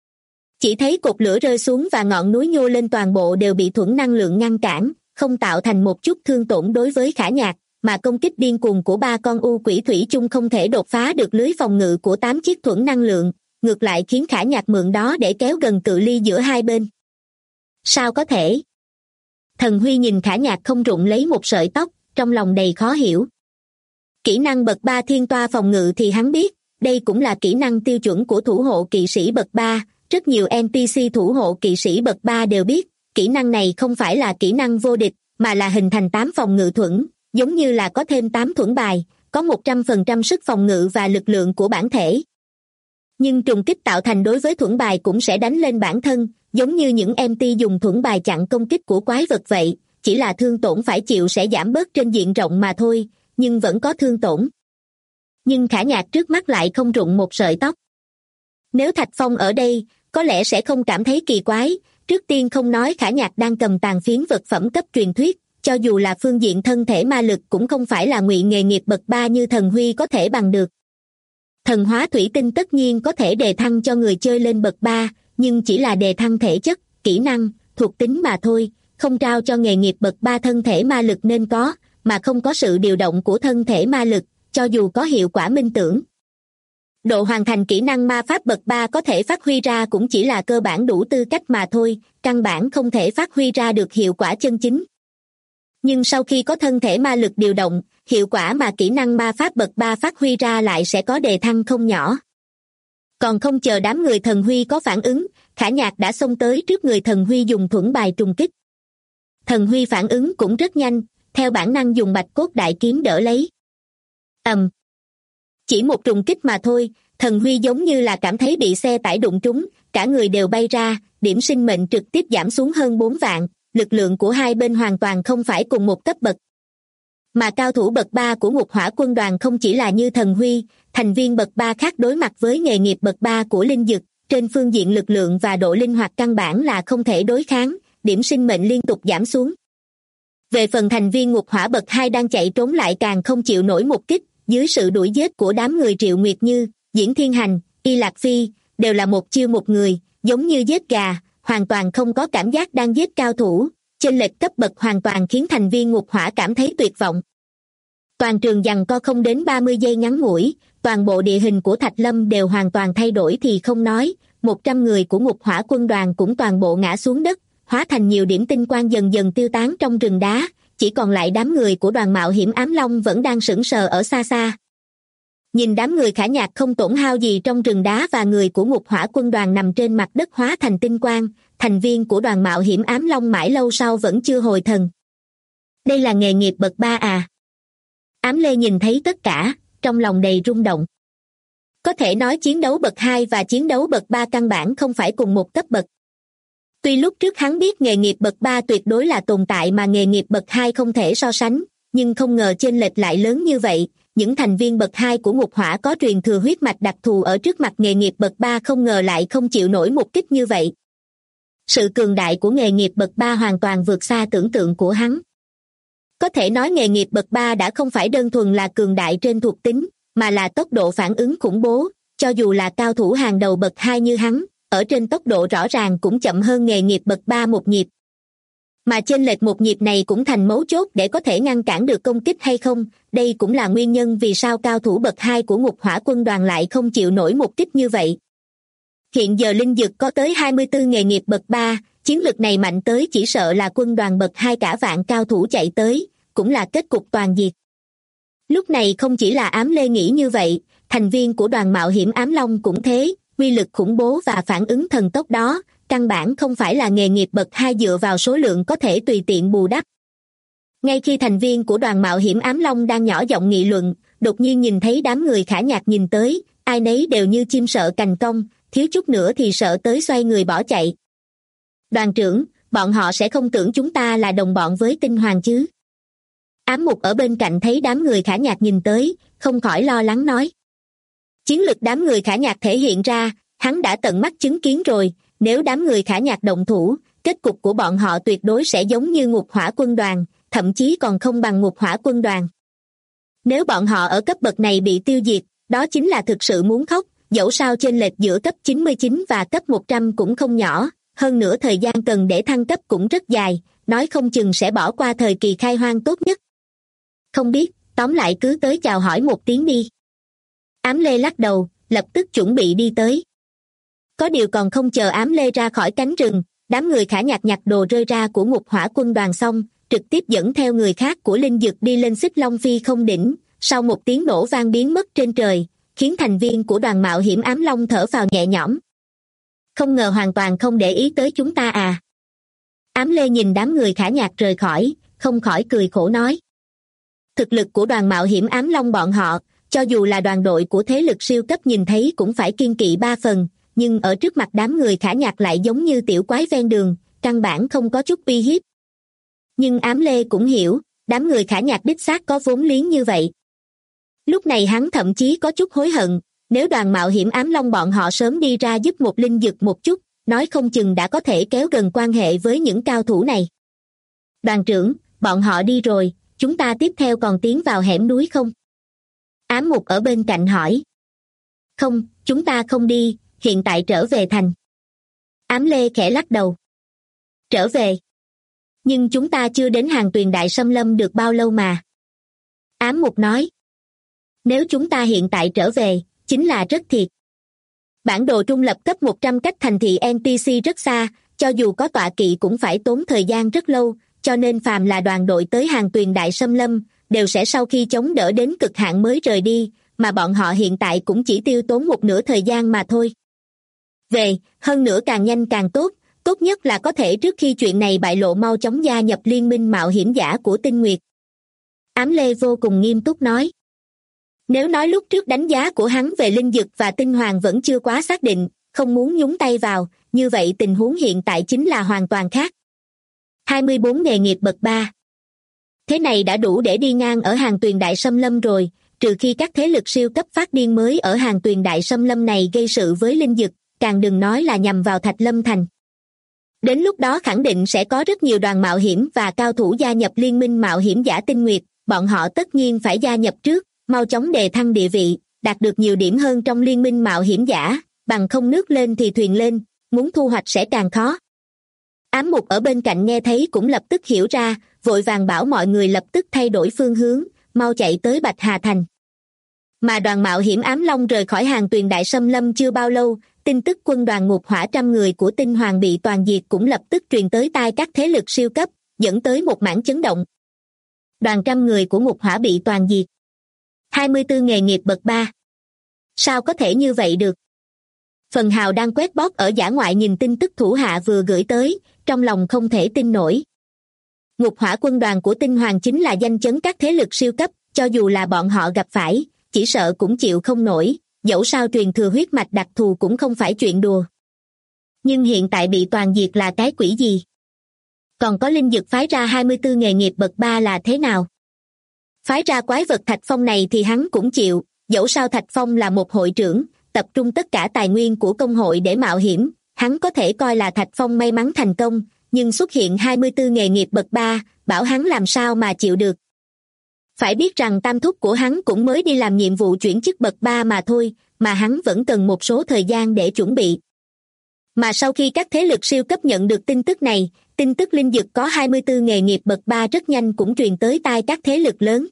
Chỉ thấy cột lửa rơi xuống và ngọn núi nhô lên toàn bộ đều bị thuẫn năng lượng ngăn cản, không tạo thành một chút thương tổn đối với Khả Nhạc, mà công kích điên cuồng của 3 con u quỷ thủy chung không thể đột phá được lưới phòng ngự của 8 chiếc thuẫn năng lượng, ngược lại khiến Khả Nhạc mượn đó để kéo gần cự ly giữa hai bên. Sao có thể? Thần Huy nhìn Khả Nhạc không rụng lấy một sợi tóc, trong lòng đầy khó hiểu. Kỹ năng bậc 3 thiên toa phòng ngự thì hắn biết, đây cũng là kỹ năng tiêu chuẩn của thủ hộ kỵ sĩ bậc 3, rất nhiều NPC thủ hộ kỵ sĩ bậc 3 đều biết, kỹ năng này không phải là kỹ năng vô địch, mà là hình thành 8 phòng ngự thuẫn, giống như là có thêm 8 thuẫn bài, có 100% sức phòng ngự và lực lượng của bản thể. Nhưng trùng kích tạo thành đối với thuẫn bài cũng sẽ đánh lên bản thân, giống như những MT dùng thuẫn bài chặn công kích của quái vật vậy, chỉ là thương tổn phải chịu sẽ giảm bớt trên diện rộng mà thôi, nhưng vẫn có thương tổn. Nhưng Khả Nhạc trước mắt lại không rụng một sợi tóc. Nếu Thạch Phong ở đây, có lẽ sẽ không cảm thấy kỳ quái, trước tiên không nói Khả Nhạc đang cầm tàn phiến vật phẩm cấp truyền thuyết, cho dù là phương diện thân thể ma lực cũng không phải là ngụy nghề nghiệp bậc 3 như Thần Huy có thể bằng được. Thần hóa thủy tinh tất nhiên có thể đề thăng cho người chơi lên bậc 3, nhưng chỉ là đề thăng thể chất, kỹ năng, thuộc tính mà thôi, không trao cho nghề nghiệp bậc 3 thân thể ma lực nên có, mà không có sự điều động của thân thể ma lực, cho dù có hiệu quả minh tưởng. Độ hoàn thành kỹ năng ma pháp bậc 3 có thể phát huy ra cũng chỉ là cơ bản đủ tư cách mà thôi, căn bản không thể phát huy ra được hiệu quả chân chính. Nhưng sau khi có thân thể ma lực điều động, hiệu quả mà kỹ năng ma pháp bậc 3 phát huy ra lại sẽ có đề thăng không nhỏ. Còn không chờ đám người Thần Huy có phản ứng, Khả Nhạc đã xông tới trước người Thần Huy dùng thuẫn bài trùng kích. Thần Huy phản ứng cũng rất nhanh, theo bản năng dùng bạch cốt đại kiếm đỡ lấy. Chỉ một trùng kích mà thôi, Thần Huy giống như là cảm thấy bị xe tải đụng trúng, cả người đều bay ra, điểm sinh mệnh trực tiếp giảm xuống hơn 4 vạn, lực lượng của hai bên hoàn toàn không phải cùng một cấp bậc. Mà cao thủ bậc 3 của Ngục Hỏa quân đoàn không chỉ là như Thần Huy, thành viên bậc 3 khác đối mặt với nghề nghiệp bậc 3 của linh dực, trên phương diện lực lượng và độ linh hoạt căn bản là không thể đối kháng, điểm sinh mệnh liên tục giảm xuống. Về phần thành viên Ngục Hỏa bậc 2 đang chạy trốn lại càng không chịu nổi một kích, dưới sự đuổi giết của đám người Triệu Nguyệt Như, Diễn Thiên Hành, Y Lạc Phi, đều là một chiêu một người, giống như giết gà, hoàn toàn không có cảm giác đang giết cao thủ, chênh lệch cấp bậc hoàn toàn khiến thành viên Ngục Hỏa cảm thấy tuyệt vọng. Toàn trường giằng co không đến 30 giây ngắn ngủi, toàn bộ địa hình của Thạch Lâm đều hoàn toàn thay đổi thì không nói, 100 người của Ngục Hỏa quân đoàn cũng toàn bộ ngã xuống đất, hóa thành nhiều điểm tinh quang dần dần tiêu tán trong rừng đá, chỉ còn lại đám người của đoàn mạo hiểm Ám Long vẫn đang sững sờ ở xa xa. Nhìn đám người Khả Nhạc không tổn hao gì trong rừng đá và người của Ngục Hỏa quân đoàn nằm trên mặt đất hóa thành tinh quang, thành viên của đoàn mạo hiểm Ám Long mãi lâu sau vẫn chưa hồi thần. Đây là nghề nghiệp bậc 3 à? Ám Lê nhìn thấy tất cả, trong lòng đầy rung động. Có thể nói chiến đấu bậc 2 và chiến đấu bậc 3 căn bản không phải cùng một cấp bậc. Tuy lúc trước hắn biết nghề nghiệp bậc 3 tuyệt đối là tồn tại mà nghề nghiệp bậc 2 không thể so sánh, nhưng không ngờ chênh lệch lại lớn như vậy, những thành viên bậc 2 của ngục hỏa có truyền thừa huyết mạch đặc thù ở trước mặt nghề nghiệp bậc 3 không ngờ lại không chịu nổi một kích như vậy. Sự cường đại của nghề nghiệp bậc 3 hoàn toàn vượt xa tưởng tượng của hắn. Có thể nói nghề nghiệp bậc 3 đã không phải đơn thuần là cường đại trên thuộc tính, mà là tốc độ phản ứng khủng bố, cho dù là cao thủ hàng đầu bậc 2 như hắn, ở trên tốc độ rõ ràng cũng chậm hơn nghề nghiệp bậc 3 một nhịp. Mà chênh lệch một nhịp này cũng thành mấu chốt để có thể ngăn cản được công kích hay không, đây cũng là nguyên nhân vì sao cao thủ bậc 2 của ngục hỏa quân đoàn lại không chịu nổi một kích như vậy. Hiện giờ linh dực có tới 24 nghề nghiệp bậc 3, chiến lực này mạnh tới chỉ sợ là quân đoàn bậc 2 cả vạn cao thủ chạy tới, cũng là kết cục toàn diệt. Lúc này không chỉ là Ám Lê nghĩ như vậy, thành viên của đoàn mạo hiểm Ám Long cũng thế, uy lực khủng bố và phản ứng thần tốc đó, căn bản không phải là nghề nghiệp bậc 2 dựa vào số lượng có thể tùy tiện bù đắp. Ngay khi thành viên của đoàn mạo hiểm Ám Long đang nhỏ giọng nghị luận, đột nhiên nhìn thấy đám người Khả Nhạc nhìn tới, ai nấy đều như chim sợ cành cong, thiếu chút nữa thì sợ tới xoay người bỏ chạy. Đoàn trưởng, bọn họ sẽ không tưởng chúng ta là đồng bọn với Tinh Hoàng chứ? Ám Mục ở bên cạnh thấy đám người Khả Nhạc nhìn tới, không khỏi lo lắng nói. Chiến lực đám người Khả Nhạc thể hiện ra, hắn đã tận mắt chứng kiến rồi, nếu đám người Khả Nhạc động thủ, kết cục của bọn họ tuyệt đối sẽ giống như ngục hỏa quân đoàn, thậm chí còn không bằng ngục hỏa quân đoàn. Nếu bọn họ ở cấp bậc này bị tiêu diệt, đó chính là thực sự muốn khóc, dẫu sao chênh lệch giữa cấp 99 và cấp 100 cũng không nhỏ, hơn nữa thời gian cần để thăng cấp cũng rất dài, nói không chừng sẽ bỏ qua thời kỳ khai hoang tốt nhất. Không biết, tóm lại cứ tới chào hỏi một tiếng đi. Ám Lê lắc đầu, lập tức chuẩn bị đi tới. Có điều còn không chờ Ám Lê ra khỏi cánh rừng, đám người Khả Nhạc nhặt đồ rơi ra của ngục hỏa quân đoàn xong, trực tiếp dẫn theo người khác của linh dực đi lên Xích Long Phi không đỉnh, sau một tiếng nổ vang biến mất trên trời, khiến thành viên của đoàn mạo hiểm Ám Long thở phào nhẹ nhõm. Không ngờ hoàn toàn không để ý tới chúng ta à. Ám Lê nhìn đám người Khả Nhạc rời khỏi, không khỏi cười khổ nói. Thực lực của đoàn mạo hiểm Ám Long bọn họ, cho dù là đoàn đội của thế lực siêu cấp nhìn thấy cũng phải kiêng kỵ 3 phần, nhưng ở trước mặt đám người Khả Nhạc lại giống như tiểu quái ven đường, căn bản không có chút uy hiếp. Nhưng Ám Lê cũng hiểu, đám người Khả Nhạc đích xác có vốn liếng như vậy. Lúc này hắn thậm chí có chút hối hận, nếu đoàn mạo hiểm Ám Long bọn họ sớm đi ra giúp một linh dực một chút, nói không chừng đã có thể kéo gần quan hệ với những cao thủ này. Đoàn trưởng, bọn họ đi rồi, chúng ta tiếp theo còn tiến vào hẻm núi không? Ám Mục ở bên cạnh hỏi. Không, chúng ta không đi, hiện tại trở về thành. Ám Lê khẽ lắc đầu. Trở về? Nhưng chúng ta chưa đến Hàng Tuyền Đại Xâm Lâm được bao lâu mà. Ám Mục nói. Nếu chúng ta hiện tại trở về, chính là rất thiệt. Bản đồ trung lập cấp 100 cách thành thị NTC rất xa, cho dù có tọa kỵ cũng phải tốn thời gian rất lâu, cho nên phàm là đoàn đội tới Hàng Tuyền Đại Xâm Lâm, đều sẽ sau khi chống đỡ đến cực hạn mới rời đi, mà bọn họ hiện tại cũng chỉ tiêu tốn một nửa thời gian mà thôi. Về, hơn nữa càng nhanh càng tốt, tốt nhất là có thể trước khi chuyện này bại lộ mau chóng gia nhập liên minh mạo hiểm giả của Tinh Nguyệt. Ám Lê vô cùng nghiêm túc nói. Nếu nói lúc trước đánh giá của hắn về linh dực và tinh hoàng vẫn chưa quá xác định, không muốn nhúng tay vào, như vậy tình huống hiện tại chính là hoàn toàn khác. 24 nghề nghiệp bậc 3. Thế này đã đủ để đi ngang ở Hàng Tuyền Đại Xâm Lâm rồi, trừ khi các thế lực siêu cấp phát điên mới ở Hàng Tuyền Đại Xâm Lâm này gây sự với linh dực, càng đừng nói là nhằm vào Thạch Lâm Thành. Đến lúc đó khẳng định sẽ có rất nhiều đoàn mạo hiểm và cao thủ gia nhập liên minh mạo hiểm giả Tinh Nguyệt, bọn họ tất nhiên phải gia nhập trước, mau chóng đề thăng địa vị, đạt được nhiều điểm hơn trong liên minh mạo hiểm giả, bằng không nước lên thì thuyền lên, muốn thu hoạch sẽ càng khó. Ám Mục ở bên cạnh nghe thấy cũng lập tức hiểu ra, vội vàng bảo mọi người lập tức thay đổi phương hướng, mau chạy tới Bạch Hà Thành. Mà đoàn mạo hiểm Ám Long rời khỏi Hàng Tuyền Đại Xâm Lâm chưa bao lâu, tin tức quân đoàn ngục hỏa 100 người của Tinh Hoàng bị toàn diệt cũng lập tức truyền tới tai các thế lực siêu cấp, dẫn tới một mảng chấn động. Đoàn 100 người của ngục hỏa bị toàn diệt. 24 nghề nghiệp bậc 3. Sao có thể như vậy được? Phần Hào đang quét bóp ở dã ngoại nhìn tin tức thủ hạ vừa gửi tới, trong lòng không thể tin nổi. Ngục hỏa quân đoàn của Tinh Hoàng chính là danh chấn các thế lực siêu cấp, cho dù là bọn họ gặp phải, chỉ sợ cũng chịu không nổi, dẫu sao truyền thừa huyết mạch đặc thù cũng không phải chuyện đùa. Nhưng hiện tại bị toàn diệt là cái quỷ gì? Còn có linh dực phái ra 24 nghề nghiệp bậc 3 là thế nào? Phái ra quái vật Thạch Phong này thì hắn cũng chịu, dẫu sao Thạch Phong là một hội trưởng, tập trung tất cả tài nguyên của công hội để mạo hiểm, hắn có thể coi là Thạch Phong may mắn thành công, nhưng xuất hiện 24 nghề nghiệp bậc 3, bảo hắn làm sao mà chịu được. Phải biết rằng tam thúc của hắn cũng mới đi làm nhiệm vụ chuyển chức bậc 3 mà thôi, mà hắn vẫn cần một số thời gian để chuẩn bị. Mà sau khi các thế lực siêu cấp nhận được tin tức này, tin tức linh dực có 24 nghề nghiệp bậc 3 rất nhanh cũng truyền tới tai các thế lực lớn.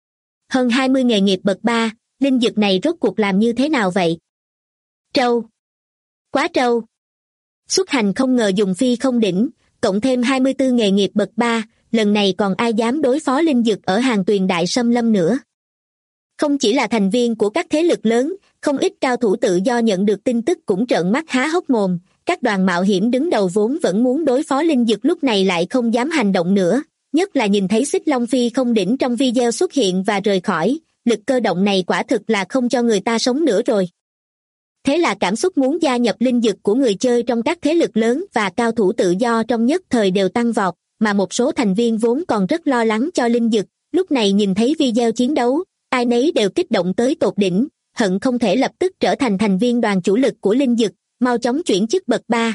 Hơn 20 nghề nghiệp bậc 3, linh dực này rốt cuộc làm như thế nào vậy? Trâu. Quá trâu. Xuất hành không ngờ dùng phi không đỉnh, cộng thêm 24 nghề nghiệp bậc 3, lần này còn ai dám đối phó linh dực ở hàng tuyền đại xâm lâm nữa. Không chỉ là thành viên của các thế lực lớn, không ít cao thủ tự do nhận được tin tức cũng trợn mắt há hốc mồm, các đoàn mạo hiểm đứng đầu vốn vẫn muốn đối phó linh dực lúc này lại không dám hành động nữa, nhất là nhìn thấy xích long phi không đỉnh trong video xuất hiện và rời khỏi, lực cơ động này quả thực là không cho người ta sống nữa rồi. Thế là cảm xúc muốn gia nhập linh dực của người chơi trong các thế lực lớn và cao thủ tự do trong nhất thời đều tăng vọt, mà một số thành viên vốn còn rất lo lắng cho linh dực, lúc này nhìn thấy video chiến đấu, ai nấy đều kích động tới tột đỉnh, hận không thể lập tức trở thành thành viên đoàn chủ lực của linh dực, mau chóng chuyển chức bậc 3.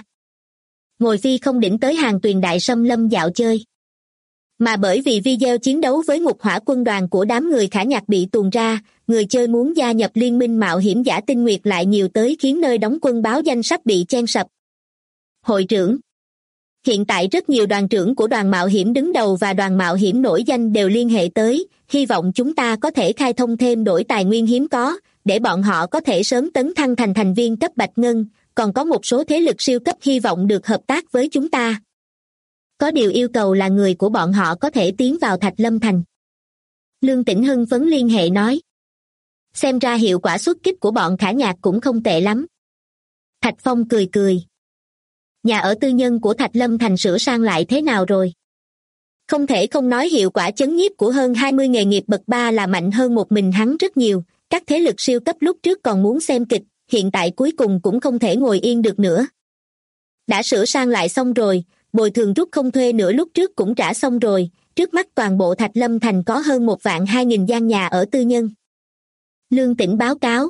Ngồi phi không đỉnh tới hàng tuyền đại xâm lâm dạo chơi. Mà bởi vì video chiến đấu với ngục hỏa quân đoàn của đám người Khả Nhạc bị tuồn ra, người chơi muốn gia nhập liên minh mạo hiểm giả Tinh Nguyệt lại nhiều tới khiến nơi đóng quân báo danh sắp bị chen sập. Hội trưởng. Hiện tại rất nhiều đoàn trưởng của đoàn mạo hiểm đứng đầu và đoàn mạo hiểm nổi danh đều liên hệ tới, hy vọng chúng ta có thể khai thông thêm đổi tài nguyên hiếm có, để bọn họ có thể sớm tấn thăng thành thành viên cấp Bạch Ngân, còn có một số thế lực siêu cấp hy vọng được hợp tác với chúng ta. Có điều yêu cầu là người của bọn họ có thể tiến vào Thạch Lâm Thành. Lương Tĩnh hưng phấn liên hệ nói. Xem ra hiệu quả xuất kích của bọn Khả Nhạc cũng không tệ lắm. Thạch Phong cười cười. Nhà ở tư nhân của Thạch Lâm Thành sửa sang lại thế nào rồi? Không thể không nói hiệu quả chấn nhiếp của hơn 20 nghề nghiệp bậc 3 là mạnh hơn một mình hắn rất nhiều. Các thế lực siêu cấp lúc trước còn muốn xem kịch, hiện tại cuối cùng cũng không thể ngồi yên được nữa. Đã sửa sang lại xong rồi, bồi thường rút không thuê nữa lúc trước cũng trả xong rồi, trước mắt toàn bộ Thạch Lâm Thành có hơn 1.200.000 gian nhà ở tư nhân. Lương Tĩnh báo cáo.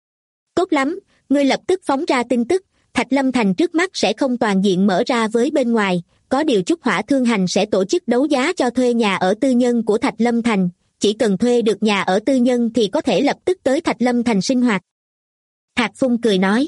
Tốt lắm, ngươi lập tức phóng ra tin tức, Thạch Lâm Thành trước mắt sẽ không toàn diện mở ra với bên ngoài, có điều Trúc Hỏa Thương Hành sẽ tổ chức đấu giá cho thuê nhà ở tư nhân của Thạch Lâm Thành, chỉ cần thuê được nhà ở tư nhân thì có thể lập tức tới Thạch Lâm Thành sinh hoạt. Thạc Phung cười nói.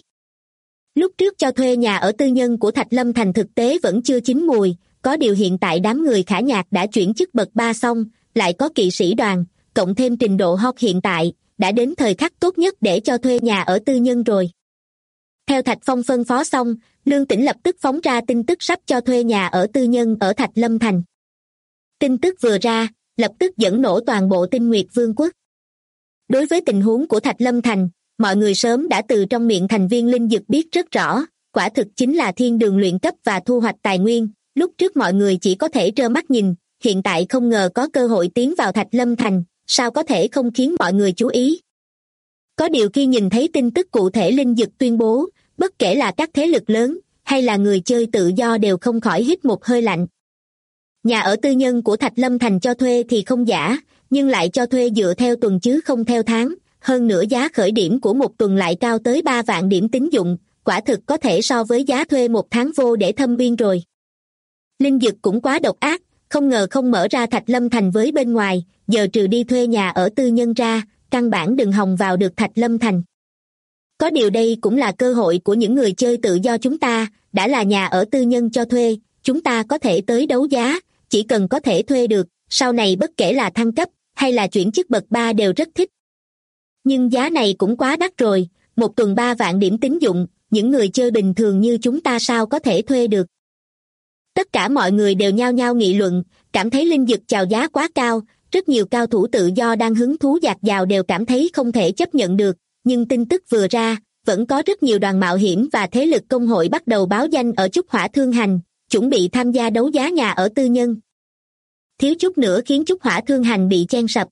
Lúc trước cho thuê nhà ở tư nhân của Thạch Lâm Thành thực tế vẫn chưa chín mùi, có điều hiện tại đám người Khả Nhạc đã chuyển chức bậc 3 xong, lại có kỵ sĩ đoàn, cộng thêm trình độ hot hiện tại, đã đến thời khắc tốt nhất để cho thuê nhà ở tư nhân rồi. Theo Thạch Phong phân phó xong, Lương Tĩnh lập tức phóng ra tin tức sắp cho thuê nhà ở tư nhân ở Thạch Lâm Thành. Tin tức vừa ra, lập tức dẫn nổ toàn bộ Tinh Nguyệt Vương quốc. Đối với tình huống của Thạch Lâm Thành, mọi người sớm đã từ trong miệng thành viên linh dực biết rất rõ, quả thực chính là thiên đường luyện cấp và thu hoạch tài nguyên, lúc trước mọi người chỉ có thể trơ mắt nhìn, hiện tại không ngờ có cơ hội tiến vào Thạch Lâm Thành, sao có thể không khiến mọi người chú ý. Có điều khi nhìn thấy tin tức cụ thể linh dực tuyên bố, bất kể là các thế lực lớn, hay là người chơi tự do đều không khỏi hít một hơi lạnh. Nhà ở tư nhân của Thạch Lâm Thành cho thuê thì không giả, nhưng lại cho thuê dựa theo tuần chứ không theo tháng, hơn nữa giá khởi điểm của một tuần lại cao tới 3 vạn điểm tín dụng, quả thực có thể so với giá thuê một tháng vô để thâm uyên rồi. Linh dực cũng quá độc ác, không ngờ không mở ra Thạch Lâm Thành với bên ngoài, giờ trừ đi thuê nhà ở tư nhân ra, căn bản đừng hòng vào được Thạch Lâm Thành. Có điều đây cũng là cơ hội của những người chơi tự do chúng ta, đã là nhà ở tư nhân cho thuê, chúng ta có thể tới đấu giá, chỉ cần có thể thuê được, sau này bất kể là thăng cấp, hay là chuyển chức bậc 3 đều rất thích. Nhưng giá này cũng quá đắt rồi, một tuần 3 vạn điểm tín dụng, những người chơi bình thường như chúng ta sao có thể thuê được. Tất cả mọi người đều nhao nhao nghị luận, cảm thấy linh dực chào giá quá cao, rất nhiều cao thủ tự do đang hứng thú dạt dào đều cảm thấy không thể chấp nhận được, nhưng tin tức vừa ra, vẫn có rất nhiều đoàn mạo hiểm và thế lực công hội bắt đầu báo danh ở Trúc Hỏa Thương Hành, chuẩn bị tham gia đấu giá nhà ở tư nhân. Thiếu chút nữa khiến Trúc Hỏa Thương Hành bị chen sập.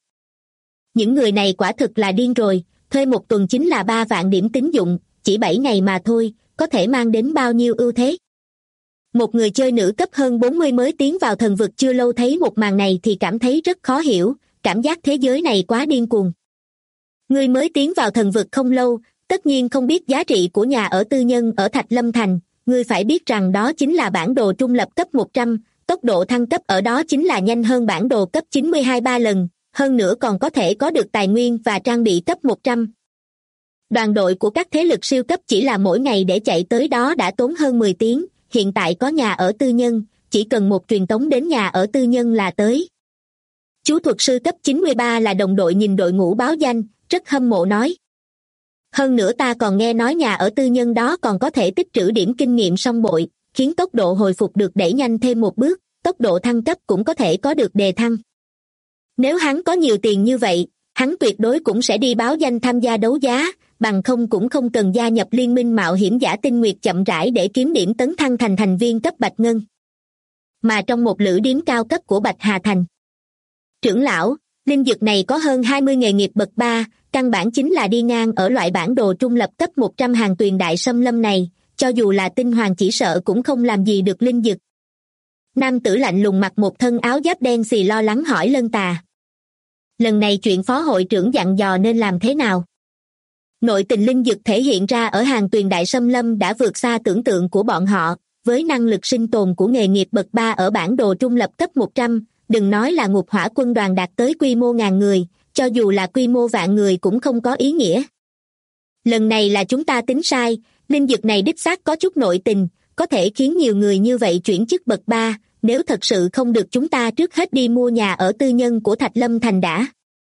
Những người này quả thực là điên rồi, thuê một tuần chính là 3 vạn điểm tín dụng, chỉ 7 ngày mà thôi, có thể mang đến bao nhiêu ưu thế. Một người chơi nữ cấp hơn 40 mới tiến vào thần vực chưa lâu thấy một màn này thì cảm thấy rất khó hiểu, cảm giác thế giới này quá điên cuồng. Ngươi mới tiến vào thần vực không lâu, tất nhiên không biết giá trị của nhà ở tư nhân ở Thạch Lâm Thành, ngươi phải biết rằng đó chính là bản đồ trung lập cấp 100, tốc độ thăng cấp ở đó chính là nhanh hơn bản đồ cấp 92 3 lần, hơn nữa còn có thể có được tài nguyên và trang bị cấp 100. Đoàn đội của các thế lực siêu cấp chỉ là mỗi ngày để chạy tới đó đã tốn hơn 10 tiếng, hiện tại có nhà ở tư nhân, chỉ cần một truyền tống đến nhà ở tư nhân là tới. Chú thuật sư cấp 93 là đồng đội nhìn đội ngũ báo danh, rất hâm mộ nói. Hơn nữa ta còn nghe nói nhà ở tư nhân đó còn có thể tích trữ điểm kinh nghiệm song bội, khiến tốc độ hồi phục được đẩy nhanh thêm một bước, tốc độ thăng cấp cũng có thể có được đề thăng. Nếu hắn có nhiều tiền như vậy, hắn tuyệt đối cũng sẽ đi báo danh tham gia đấu giá, bằng không cũng không cần gia nhập liên minh mạo hiểm giả tinh nguyệt chậm rãi để kiếm điểm tấn thăng thành thành viên cấp Bạch Ngân. Mà trong một lữ điếm cao cấp của Bạch Hà Thành, trưởng lão, linh dược này có hơn 20 nghề nghiệp bậc 3, căn bản chính là đi ngang ở loại bản đồ trung lập cấp 100 hàng tuyền đại xâm lâm này, cho dù là tinh hoàng chỉ sợ cũng không làm gì được linh dược. Nam tử lạnh lùng mặc một thân áo giáp đen xì lo lắng hỏi Lân Tà. Lần này chuyện phó hội trưởng dặn dò nên làm thế nào? Nội tình linh dược thể hiện ra ở hàng tuyền đại xâm lâm đã vượt xa tưởng tượng của bọn họ, với năng lực sinh tồn của nghề nghiệp bậc 3 ở bản đồ trung lập cấp 100, đừng nói là ngục hỏa quân đoàn đạt tới quy mô 1000 người, cho dù là quy mô vạn người cũng không có ý nghĩa. Lần này là chúng ta tính sai, linh dược này đích xác có chút nội tình, có thể khiến nhiều người như vậy chuyển chức bậc 3, nếu thật sự không được chúng ta trước hết đi mua nhà ở tư nhân của Thạch Lâm Thành đã.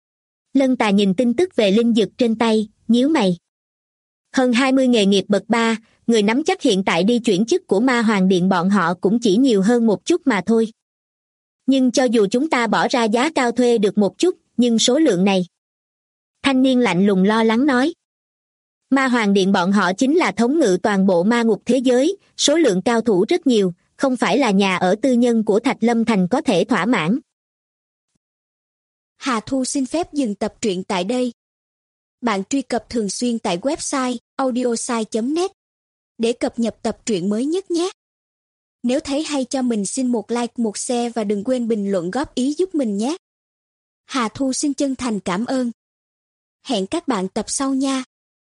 Lân Tà nhìn tin tức về linh dược trên tay, nhíu mày. Hơn 20 nghề nghiệp bậc 3, người nắm chắc hiện tại đi chuyển chức của Ma Hoàng Điện bọn họ cũng chỉ nhiều hơn một chút mà thôi. Nhưng cho dù chúng ta bỏ ra giá cao thuê được một chút, nhưng số lượng này. Thanh niên lạnh lùng lo lắng nói. Ma Hoàng Điện bọn họ chính là thống ngự toàn bộ ma ngục thế giới, số lượng cao thủ rất nhiều, không phải là nhà ở tư nhân của Thạch Lâm Thành có thể thỏa mãn. Hà Thu xin phép dừng tập truyện tại đây. Bạn truy cập thường xuyên tại website audiosai.net để cập nhật tập truyện mới nhất nhé. Nếu thấy hay cho mình xin một like, một share và đừng quên bình luận góp ý giúp mình nhé. Hà Thu xin chân thành cảm ơn. Hẹn các bạn tập sau nha.